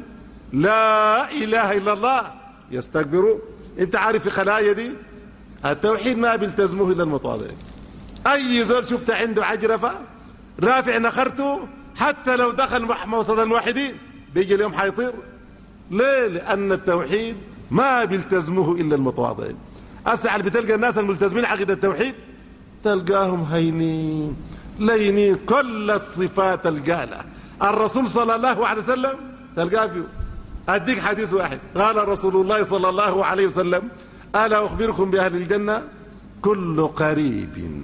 Speaker 3: لا إله إلا الله يستكبرون. أنت عارف في خلايا دي التوحيد ما بيلتزموه إلا المتواضعين. أي زول شفت عنده عجرفة رافع نخرته حتى لو دخل موصد الموحدين بيجي اليوم حيطير. ليه؟ لأن التوحيد ما بيلتزموه إلا المتواضعين. أسعى بتلقى الناس الملتزمين عقيدة التوحيد تلقاهم هينين لينين، كل الصفات القالة الرسول صلى الله عليه وسلم تلقاه فيه. أديك حديث واحد قال رسول الله صلى الله عليه وسلم: ألا أخبركم بأهل الجنة؟ كل قريب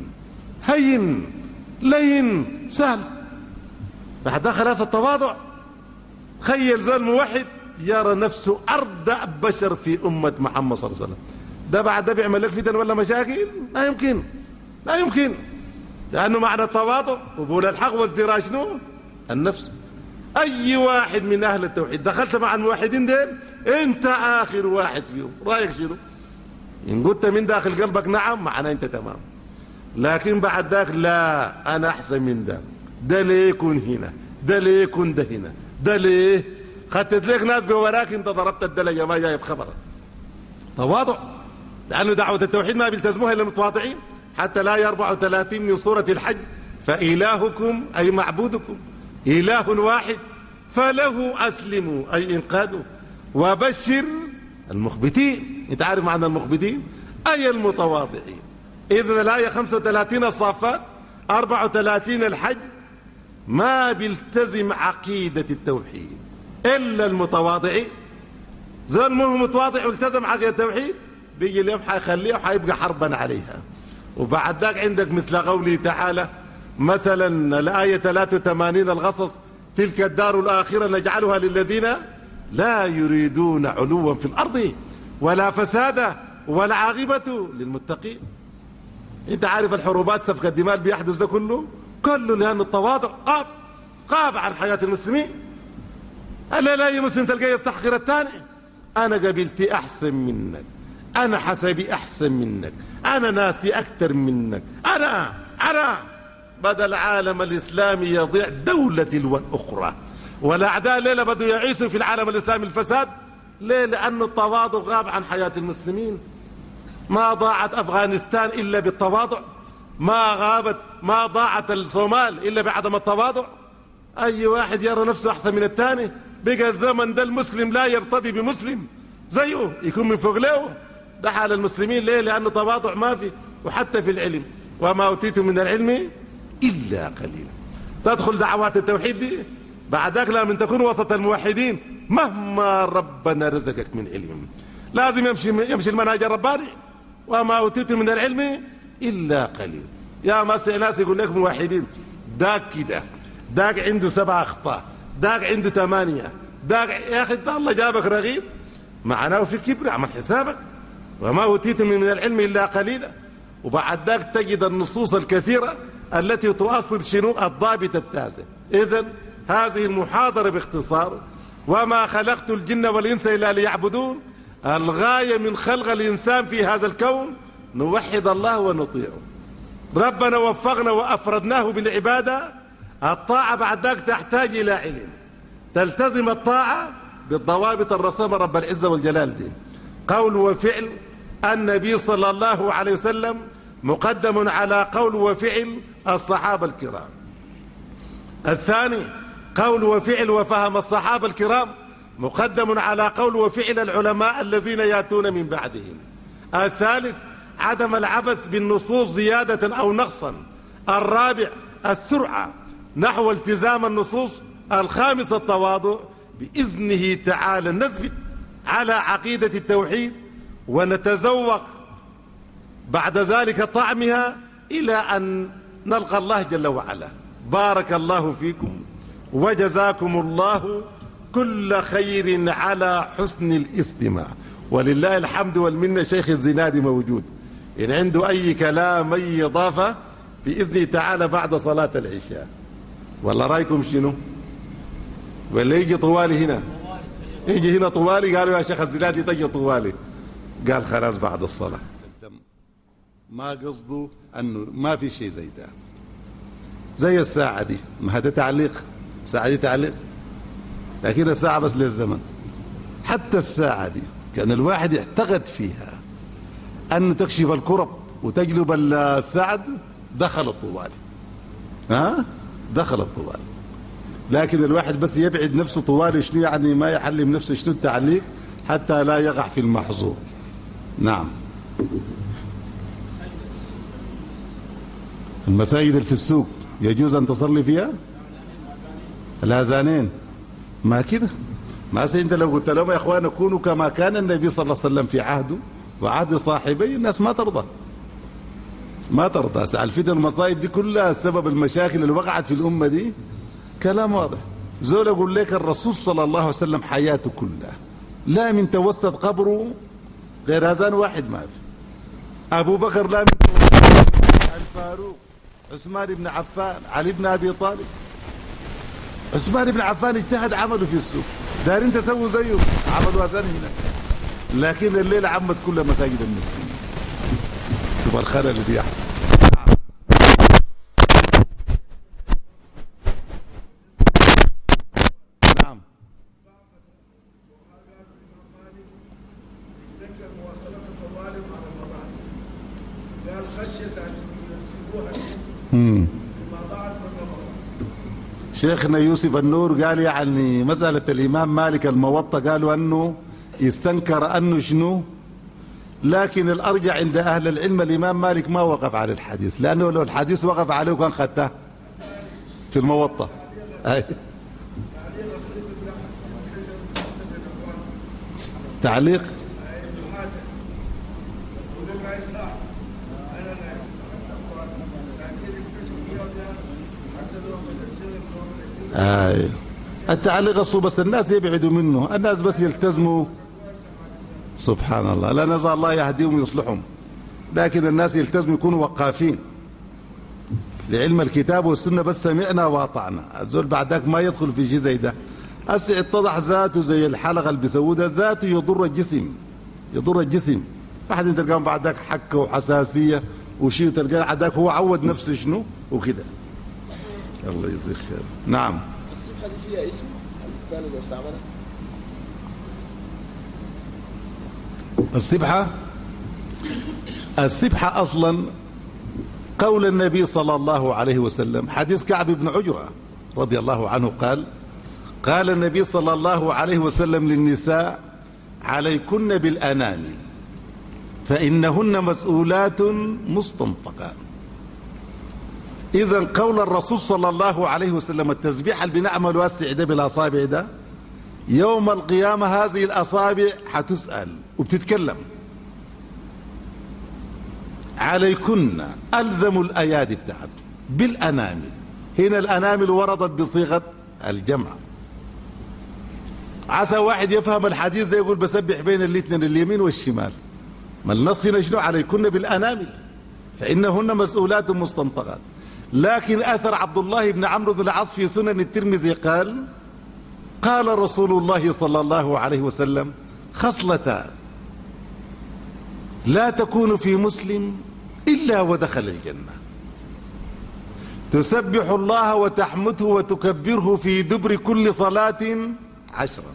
Speaker 3: هين لين سهل. بعد خلاص التواضع. خيل زول موحد يرى نفسه أردأ بشر في أمة محمد صلى الله عليه وسلم. ده بعد ده بيعمل لك فتن ولا مشاكل؟ لا يمكن لا يمكن. لأنه معنى التواضع قبول الحق وازدراج شنو؟ النفس. أي واحد من أهل التوحيد دخلت مع الموحدين دين أنت آخر واحد فيهم، رأيك شنو؟ إن قلت من داخل قلبك نعم معناه أنت تمام، لكن بعد ذاك لا أنا أحسن من ده، ده ليه يكون هنا، ده ليه يكون ده هنا، ده ليه خدت لك ناس بوراك أنت ضربت الدلجة ما جايب خبر. تواضع. لأنه دعوة التوحيد ما بيلتزموها إلا المتواضعين. حتى لا أربعة وثلاثين من سورة الحج: فإلهكم أي معبودكم إله واحد فله أسلموا أي انقادوا وبشر المخبتين. أنت عارف معنى المخبتين؟ أي المتواضعين. إذن الآية خمسة وثلاثين الصافات، أربعة وثلاثين الحج، ما بيلتزم عقيدة التوحيد إلا المتواضعين. زي المهم متواضع والتزم عقيدة التوحيد بيجي اليوم حيخليها وحيبقى حربا عليها. وبعد ذاك عندك مثل قوله تعالى مثلا الآية ثلاثة وثمانين الغصص: تلك الدار الآخرة نجعلها للذين لا يريدون علوا في الأرض ولا فسادا والعاقبة للمتقين. انت عارف الحروبات سفك الدماء بيحدث ده كله كله لأن التواضع قاب قاب عن حياة المسلمين. ألا لا أي مسلم تلقى يستحقر الثاني. أنا قبلتي أحسن منك، أنا حسبي أحسن منك، أنا ناسي أكثر منك، أنا أنا بدأ العالم الإسلامي يضيع دولة والأخرى، والأعداء ليلة بدوا يعيشوا في العالم الإسلامي الفساد. ليه؟ لأن التواضع غاب عن حياة المسلمين. ما ضاعت أفغانستان إلا بالتواضع، ما غابت ما ضاعت الصومال إلا بعدم التواضع. أي واحد يرى نفسه أحسن من الثاني. بقى الزمن ده المسلم لا يرتضي بمسلم زيه يكون من فوق له. ده حال المسلمين. ليه؟ لأنه تواضع ما في. وحتى في العلم، وما أوتيتم من العلم إلا قليلا. تدخل دعوات التوحيد دي بعدك لما تكون وسط الموحدين، مهما ربنا رزقك من علم لازم يمشي يمشي المنهج الرباني. وما أوتيتم من العلم إلا قليل. يا مسيح ناس يقول لك موحدين، داك كده، داك عنده سبع أخطاء، داك عنده ثمانية، داك يا أخي الله جابك رغيب معناه في كبر. اعمل حسابك. وما أوتيتم من العلم إلا قليلا. وبعد ذاك تجد النصوص الكثيرة التي تؤصل شنو الضابط التاسع. إذن هذه المحاضرة باختصار: وما خلقت الجن والإنس إلا ليعبدون. الغاية من خلق الإنسان في هذا الكون نوحد الله ونطيعه. ربنا وفقنا وأفردناه بالعبادة. الطاعة بعد ذلك تحتاج إلى علم. تلتزم الطاعة بالضوابط الرسمة رب العزة والجلال دي. قول وفعل النبي صلى الله عليه وسلم مقدم على قول وفعل الصحابة الكرام. الثاني قول وفعل وفهم الصحابة الكرام مقدم على قول وفعل العلماء الذين ياتون من بعدهم. الثالث عدم العبث بالنصوص زيادة أو نقصا. الرابع السرعة نحو التزام النصوص. الخامس التواضع. بإذنه تعالى نثبت على عقيدة التوحيد ونتذوق بعد ذلك طعمها إلى أن نلقى الله جل وعلا. بارك الله فيكم وجزاكم الله كل خير على حسن الاستماع. ولله الحمد والمنة. شيخ الزنادي موجود، إن عنده أي كلام أي إضافة بإذنه تعالى بعد صلاة العشاء. ولا رأيكم شنو؟ ولا يجي طوالي هنا؟ يجي هنا طوالي. قالوا يا شيخ الزنادي تجي طوالي. قال خلاص بعد الصلاة. ما قصده أنه ما في شيء زي ده. زي الساعة دي، ما هذا تعليق. الساعة دي تعليق، لكن الساعة بس للزمن. حتى الساعة دي كان الواحد يعتقد فيها أن تكشف الكرب وتجلب السعد، دخل الطوالي. ها دخل الطوالي. لكن الواحد بس يبعد نفسه طوالي شنو يعني؟ ما يحلم نفسه شنو التعليق حتى لا يقع في المحظور. نعم. المساجد اللي في السوق يجوز أن تصلي فيها الأذانين؟ ما كده. ما انت لو قلت لهم يا اخوان كونوا كما كان النبي صلى الله عليه وسلم في عهده وعهد صاحبي، الناس ما ترضى ما ترضى. سأل الفتن المصائب دي كلها سبب المشاكل اللي وقعت في الأمة دي. كلام واضح. زول أقول لك الرسول صلى الله عليه وسلم حياته كلها لا من توسط قبره غير أذان واحد ما في. أبو بكر لا من توسط، الفاروق، عثمان بن عفان، علي بن أبي طالب. عثمان بن عفان اجتهد عمله في السوق، دارين تسووا زيه عملوا أذان هناك. لكن الليلة عمت كل مساجد المسلمين. شوف الخلل اللي بيحصل. نعم.
Speaker 1: استنكر مواصلة الطوالب على رمضان. قال خشية أن يمسكوها فيما بعد من رمضان.
Speaker 3: شيخنا يوسف النور قال يعني مسألة الإمام مالك الموطأ قالوا أنه يستنكر أنه شنو، لكن الأرجع عند أهل العلم الإمام مالك ما وقف على الحديث، لأنه لو الحديث وقف عليه كان خدته في الموطأ. تعليق آه. التعليق الصو بس الناس يبعدوا منه، الناس بس يلتزموا. سبحان الله، لا نزال الله يهديهم ويصلحهم، لكن الناس يلتزموا يكونوا وقافين لعلم الكتاب والسنة. بس سمعنا واطعنا. الزول بعدك ما يدخل في شيء زي ده. هسه اتضح ذاته زي الحلقة اللي بيسووها ذاته يضر الجسم، يضر الجسم واحد تلقاهم بعد ذاك حكه وحساسيه وشيء، تلقاه بعد ذاك هو عود نفسه شنو وكده. الله يجزيك خير. نعم.
Speaker 4: السبحه دي فيها اسم الثاني اللي استعملها؟
Speaker 3: السبحه السبحه اصلا قول النبي صلى الله عليه وسلم، حديث كعب بن عجرة رضي الله عنه قال قال النبي صلى الله عليه وسلم للنساء: عليكن بالأنامل فإنهن مسؤولات مستنطقات. إذن قول الرسول صلى الله عليه وسلم التسبيح اللي بنعمل واسع ده بالأصابع ده، يوم القيامة هذه الأصابع حتسأل وبتتكلم. عليكن ألزموا الأيادي بتاعتهم بالأنامل. هنا الأنامل وردت بصيغة الجمع. عسى واحد يفهم الحديث ده يقول بسبح بين الاثنين اليمين والشمال، ما النص هنا شنو؟ عليكن بالأنامل فإنهن مسؤولات مستنطقات. لكن أثر عبد الله بن عمرو بن العاص في سنن الترمذي قال قال رسول الله صلى الله عليه وسلم: خصلتان لا تكون في مسلم إلا ودخل الجنة: تسبح الله وتحمده وتكبره في دبر كل صلاة عشرا،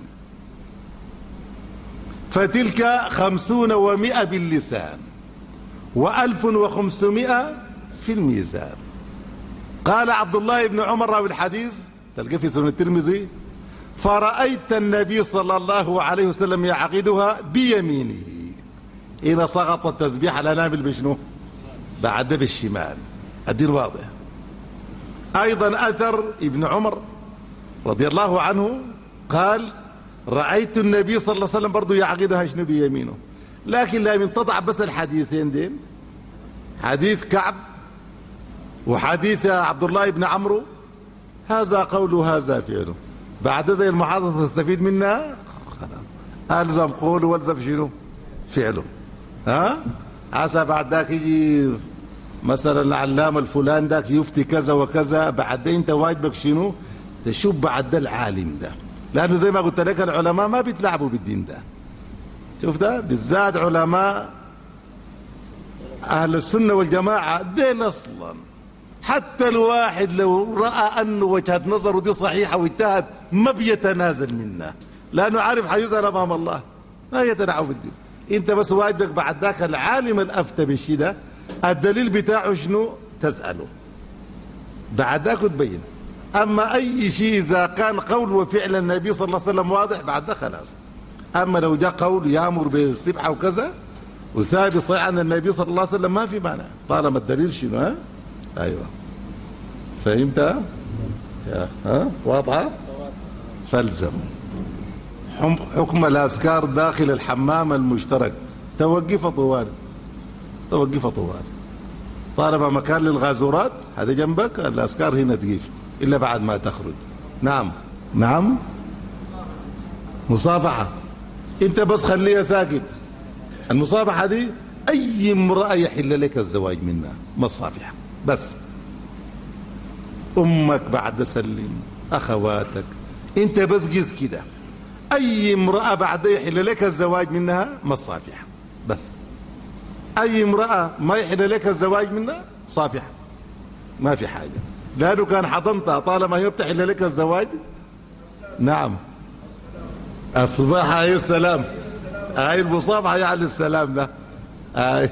Speaker 3: فتلك خمسون ومئة باللسان وألف وخمسمائة في الميزان. قال عبد الله بن عمر راوي الحديث، تلقى في سنن الترمذي: فرأيت النبي صلى الله عليه وسلم يعقدها بيمينه. إذا سقط التسبيح على نابل بشنو؟ بعد بالشمال. الدين واضح. أيضا أثر ابن عمر رضي الله عنه قال: رأيت النبي صلى الله عليه وسلم برضو يعقدها شنو؟ بيمينه. لكن لا ينتضع بس الحديثين دين، حديث كعب وحديث عبد الله بن عمرو، هذا قول هذا فعله. بعد زي المحاضرة تستفيد منها، ألزم قوله والزم شنو؟ فعله. ها؟ عسى بعد ذاك يجي مثلا العلام الفلان ذاك يفتي كذا وكذا، بعد ده انت واجبك شنو؟ تشوف بعد ده العالم ده، لأنه زي ما قلت لك العلماء ما بيتلعبوا بالدين ده. شوف ده بالذات علماء أهل السنة والجماعة دين أصلا، حتى الواحد لو رأى أنه وجهة نظره دي صحيحة واجتهد ما بيتنازل منها، لأنه عارف حيزال أمام الله، ما يتنعوا بالدين. انت بس واجبك بعد ذاك العالم الأفتى بالشيء ده الدليل بتاعه شنو؟ تسأله، بعد ذاك تبين. أما أي شيء إذا كان قول وفعل النبي صلى الله عليه وسلم واضح بعد ده خلاص. أما لو جاء قول يأمر بالسبحة وكذا وثابت صحيح عن النبي صلى الله عليه وسلم ما في معنى، طالما الدليل شنو؟ ها؟ أيوة، فهمت؟ ها؟ واضحة؟ فالزم حكم الأذكار داخل الحمام المشترك، توقف طوال توقف طوال. طالما مكان للغازورات هذا جنبك، الأذكار هنا تقيف إلا بعد ما تخرج. نعم نعم. مصافحة انت بس خليها ساكت. المصافحة دي أي امرأة يحل لك الزواج منها مصافحة بس. أمك بعد سلم، أخواتك، انت بس قيس كده. أي امرأة بعد يحل لك الزواج منها مصافحة بس. أي امرأة ما يحل لك الزواج منها صافحة، ما في حاجة، لأنه كان حضنتها طالما هي بتحل لك الزواج. نعم. الصباح عليه السلام، هاي المصافحة يعني السلام ده. هاي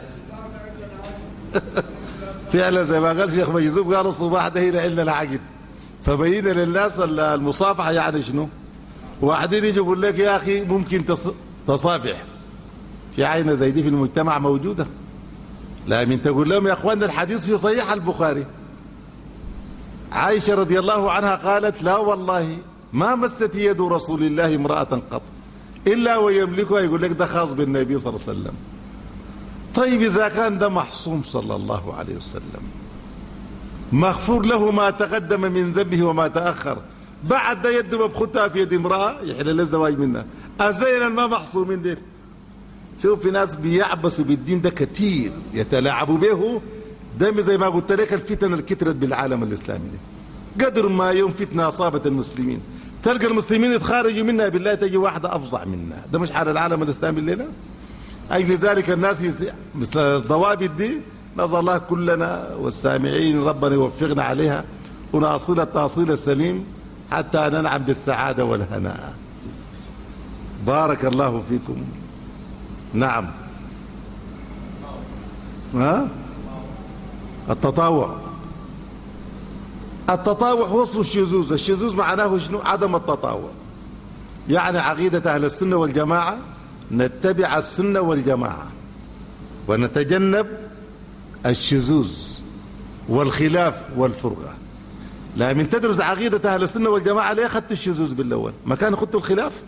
Speaker 3: فعلا زي ما قال شيخ مجذوب، قال الصباح ده هنا إلا العقد، فبين للناس المصافحة يعني شنو. واحدين يجي يقول لك يا أخي ممكن تصافح، في عينة زي دي في المجتمع موجودة، لكن تقول لهم يا أخوان الحديث في صحيح البخاري، عائشة رضي الله عنها قالت لا والله ما مست يد رسول الله امرأة قط إلا ويملكها. يقول لك ده خاص بالنبي صلى الله عليه وسلم. طيب إذا كان ده محصوم صلى الله عليه وسلم مغفور له ما تقدم من ذنبه وما تأخر، بعد ده يد مبخوتها في يد امرأة يحل له الزواج منها، أزينا ما محصومين ديل. شوف في ناس بيعبسوا بالدين ده كتير، يتلاعبوا به. ده زي ما قلت لك الفتن الكترت بالعالم الإسلامي ده، قدر ما يوم فتنة أصابت المسلمين تلقى المسلمين يتخارجوا منها بالله، تجي واحدة أفظع منها. ده مش حال العالم الإسلامي الليلة. أجل ذلك الناس مثل الضوابط دي نسأل الله كلنا والسامعين ربنا يوفقنا عليها ونأصل التأصيل السليم حتى ننعم بالسعادة والهناء. بارك الله فيكم. نعم. ها؟ التطاوع التطاوع وصل الشذوذ. الشذوذ معناه شنو؟ عدم التطاوع. يعني عقيدة أهل السنة والجماعة نتبع السنة والجماعة ونتجنب الشذوذ والخلاف والفرقة. لمن تدرس عقيدة أهل السنة والجماعة ليه أخذت الشذوذ بالأول؟ ما كانوا خدوا الخلاف؟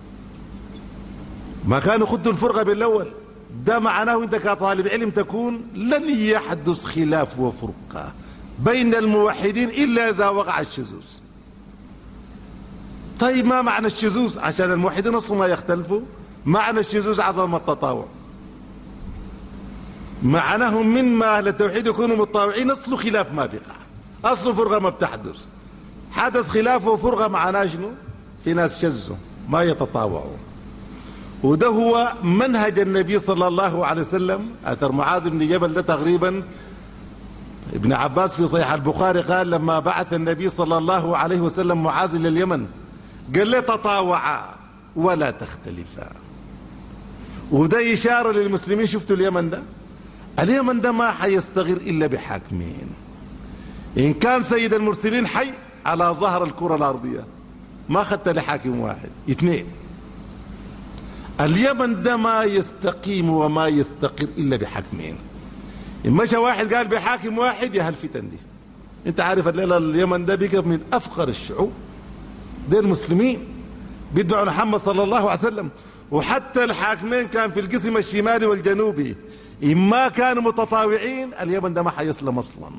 Speaker 3: ما كانوا خدوا الفرقة بالأول؟ ده معناه أنت كطالب علم تكون لن يحدث خلاف وفرقة بين الموحدين إلا إذا وقع الشذوذ. طيب ما معنى الشذوذ؟ عشان الموحدين أصلا ما يختلفوا. معنى الشذوذ عدم التطاوع. معناه مما أهل التوحيد يكونوا متطاوعين أصل خلاف ما بقع، أصل فرقة ما بتحدث. حدث خلاف وفرقة معناه شنو؟ في ناس شذوا ما يتطاوعوا. وده هو منهج النبي صلى الله عليه وسلم. أثر معاذ بن جبل ده تقريبا ابن عباس في صحيح البخاري قال لما بعث النبي صلى الله عليه وسلم معاذ إلى اليمن قال له تطاوعا ولا تختلفا. وده إشارة للمسلمين. شفتوا اليمن ده؟ اليمن ده ما حيستغير إلا بحاكمين. إن كان سيد المرسلين حي على ظهر الكرة الأرضية ما خدت لحاكم واحد اثنين. اليمن ده ما يستقيم وما يستقر إلا بحاكمين. إن مشى واحد قال بحاكم واحد يا هالفتن دي. انت عارف الليلة اليمن ده بقى من أفقر الشعوب. ده المسلمين بيتبعوا محمد صلى الله عليه وسلم. وحتى الحاكمين كان في القسم الشمالي والجنوبي إن ما كانوا متطاوعين اليمن ده ما حيسلم أصلا.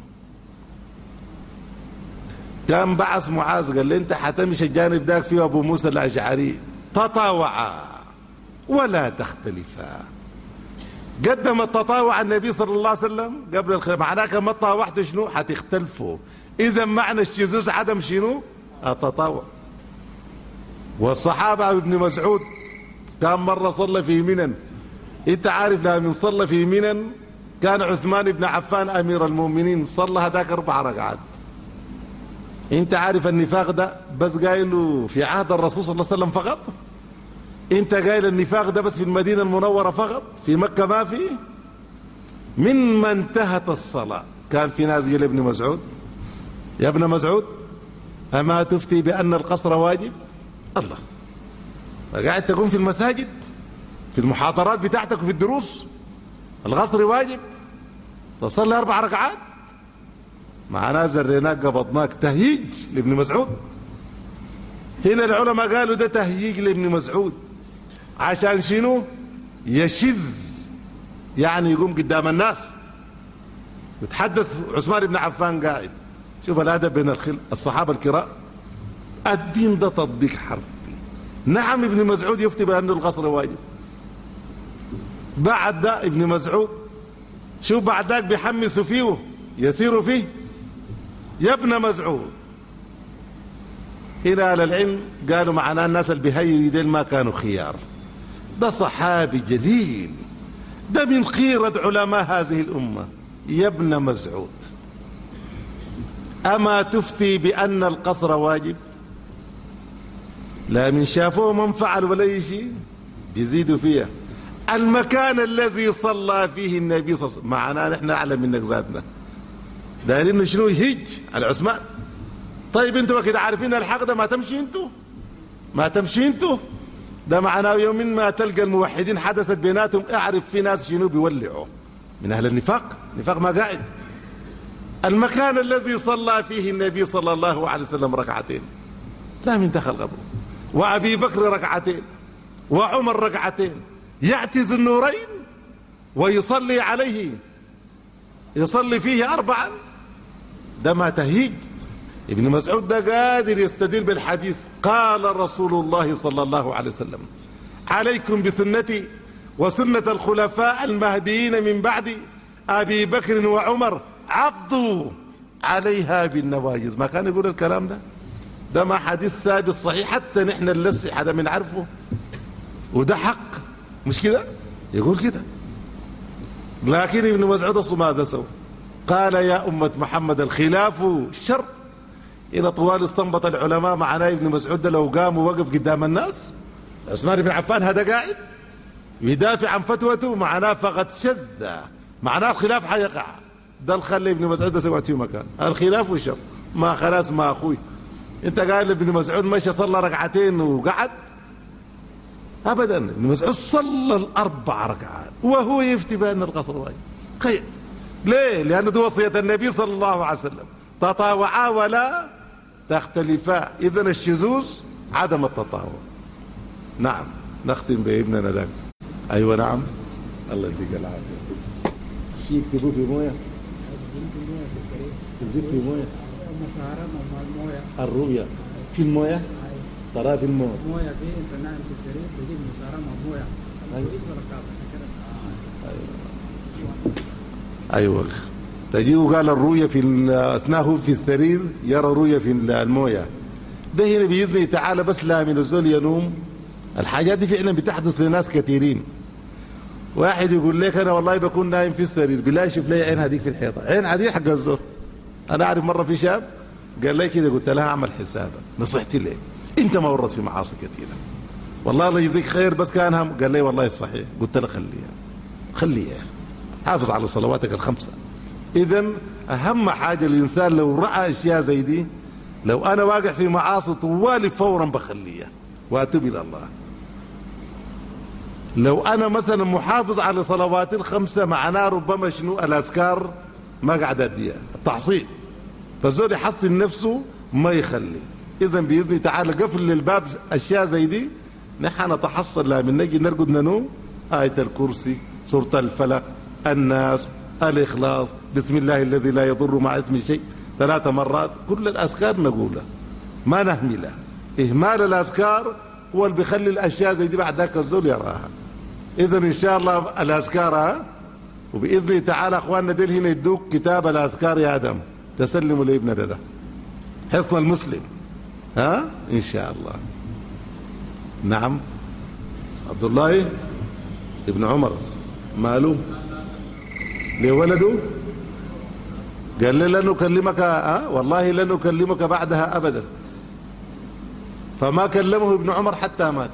Speaker 3: كان بعث معاذ قال لي انت حتمشي الجانب داك فيه أبو موسى الأشعري تطاوعا ولا تختلفا. قدم التطاوع النبي صلى الله عليه وسلم قبل الخلاف. معناه كما تطاوعتوا شنو؟ حتختلفوا. إذا معنى الشذوذ عدم شنو؟ التطاوع. والصحابة ابن مسعود كان مرة صلى في منن. انت عارف لما صلى في منن كان عثمان بن عفان أمير المؤمنين صلى هذاك أربع ركعات. انت عارف النفاق ده بس قايله في عهد الرسول صلى الله عليه وسلم فقط؟ انت قايل النفاق ده بس في المدينة المنورة فقط؟ في مكة ما فيه؟ من ما انتهت الصلاة كان في ناس قال ابن مسعود يا ابن مسعود أما تفتي بأن القصر واجب؟ الله، قاعد تقوم في المساجد في المحاضرات بتاعتك وفي الدروس القصر واجب؟ تصلي أربع ركعات؟ معنا زريناك قبضناك. تهييج لابن مسعود. هنا العلماء قالوا ده تهييج لابن مسعود عشان شنو؟ يشز، يعني يقوم قدام الناس يتحدث. عثمان بن عفان قاعد. شوف الادب بين الخل الصحابه الكرام. الدين ده تطبيق حرفي. نعم ابن مسعود يفتي بأنه القصر واجب. بعد ده ابن مسعود شوف بعد ذاك بيحمسوا فيه يسيروا فيه يا ابن مسعود. هنا على العلم قالوا معناه الناس اللي بيهيوا يدين ما كانوا خيار. ده صحابي جليل، ده من خيرة علماء هذه الأمة. يا ابن مسعود أما تفتي بأن القصر واجب؟ لا من شافوه من فعل ولا شيء بيزيدوا فيها. المكان الذي صلى فيه النبي صلى الله عليه وسلم معناه نحن أعلم منك ذاتنا. دايرين شنو يهيج على عثمان. طيب انتوا كده عارفين الحق ده ما تمشي انتوا ما تمشي انتوا ده معناه يوم ما تلقى الموحدين حدثت بيناتهم اعرف في ناس شنو بيولعوا من أهل النفاق. نفاق ما قاعد. المكان الذي صلى فيه النبي صلى الله عليه وسلم ركعتين لا من دخل قبره، وأبي بكر ركعتين، وعمر ركعتين، يعتز النورين ويصلي عليه يصلي فيه أربعا. ده ما تهيج. ابن مسعود ده قادر يستدل بالحديث. قال رسول الله صلى الله عليه وسلم عليكم بسنتي وسنة الخلفاء المهديين من بعدي أبي بكر وعمر عضوا عليها بالنواجذ. ما كان يقول الكلام ده؟ ده ما حديث ثابت صحيح حتى نحن اللسي حدا من عرفه. وده حق مش كده؟ يقول كده. لكن ابن مسعود أصلا ماذا سوى؟ قال يا أمة محمد الخلاف شر. إلى طوال استنبط العلماء معناه ابن مسعود لو قام ووقف قدام الناس، عثمان بن عفان هذا قاعد يدافع عن فتوته، معناه فقد شذ، معناه الخلاف حيقع. ده الخلي ابن مسعود بس يقعد في مكان. الخلاف والشر ما خلاص ما أخوي. أنت قال ابن مسعود مشى صلى ركعتين وقعد؟ أبدا، ابن مسعود صلى الأربع ركعات وهو يفتي بأن القصر واجب. خير ليه؟ لأنه دي وصية النبي صلى الله عليه وسلم، تطاوعا ولا تختلفا. إذن الشذوذ عدم التطاوع. نعم. نختم بابننا ذاك. أيوة نعم. الله يديك العافية. شيء يكتبوه في موية، يجيب في موية الرؤيا في الموية، ترى في الموية موية في انت نايم في السرير تجيب مسارة موية. أيوة. تجي وقال الرؤيا في أثناءه في السرير يرى رؤيا في الموية. ده هنا بإذنه تعالى بس لا من الزول ينوم. الحاجات دي فعلا بتحدث لناس كثيرين. واحد يقول لك أنا والله بكون نايم في السرير بالله يشوف لي عين هذيك في الحيطة، عين عادية حق الزور. أنا أعرف مرة في شاب قال لي كده، قلت لها أعمل حسابك، نصيحتي لك أنت ما ورط في معاصي كثيرة والله الله يجزيك خير، بس كان هم. قال لي والله صحيح. قلت له خليها خليها، حافظ على صلواتك الخمسة. إذن أهم حاجة الإنسان لو رأى أشياء زي دي، لو أنا واقع في معاصي طوالي فورا بخليها وأتوب إلى الله. لو أنا مثلا محافظ على صلواتي الخمسة معناه ربما شنو الأذكار ما قاعد أديها التحصيل، فالزول يحصل نفسه ما يخلي. إذن بإذن تعالى قفل للباب أشياء زي دي، نحن نتحصل لا من نجي نرقد ننوم آية الكرسي، سورة الفلق، الناس، الإخلاص، بسم الله الذي لا يضر مع اسم شيء ثلاث مرات. كل الأذكار نقولها ما نهملها. إهمال الأذكار هو اللي بيخلي الأشياء زي دي بعد ذاك الزول يراها. إذن إن شاء الله الأذكار ها، وبإذن تعالى أخواننا ديل هنا يدوك كتاب الأذكار يا آدم تسلموا لابن ده, ده حصن المسلم ها إن شاء الله. نعم. عبد الله ابن عمر ماله لولده؟ قال لي لن نكلمك أه؟ والله لن نكلمك بعدها أبدا. فما كلمه ابن عمر حتى مات.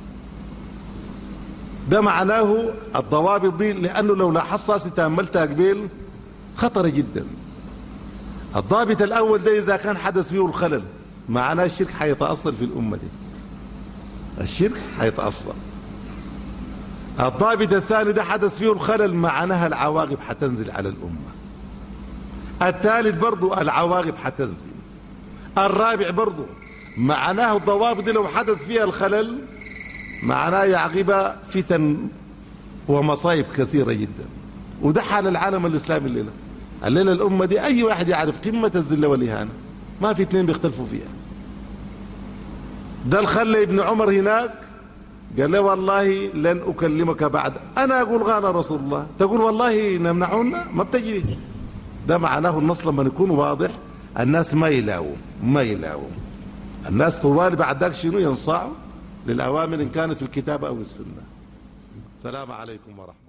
Speaker 3: ده معناه الضوابط دي، لأنه لو لاحظت تأملتها قبل خطر جدا. الضابط الأول ده إذا كان حدث فيه الخلل معناه الشرك حيتأصل في الأمة دي، الشرك حيتأصل. الضابط الثاني ده حدث فيه الخلل معناها العواقب حتنزل على الأمة. الثالث برضو العواقب حتنزل. الرابع برضو معناه الضوابط دي لو حدث فيها الخلل معناه يعقبها فتن ومصايب كثيرة جدا. وده حال العالم الإسلامي الليلة. الليلة الأمة دي أي واحد يعرف قمة الذلة والإهانة، ما في اثنين بيختلفوا فيها. ده الخلي ابن عمر هناك قال له والله لن أكلمك بعد. أنا أقول قال رسول الله، تقول والله يمنعونا ما بتجري. ده معناه النص لما يكون واضح الناس ما يلاوم ما يلاوم الناس طوال بعد ذاك شنو ينصاعوا للأوامر إن كانت في الكتاب أو السنة. السلام عليكم ورحمة الله.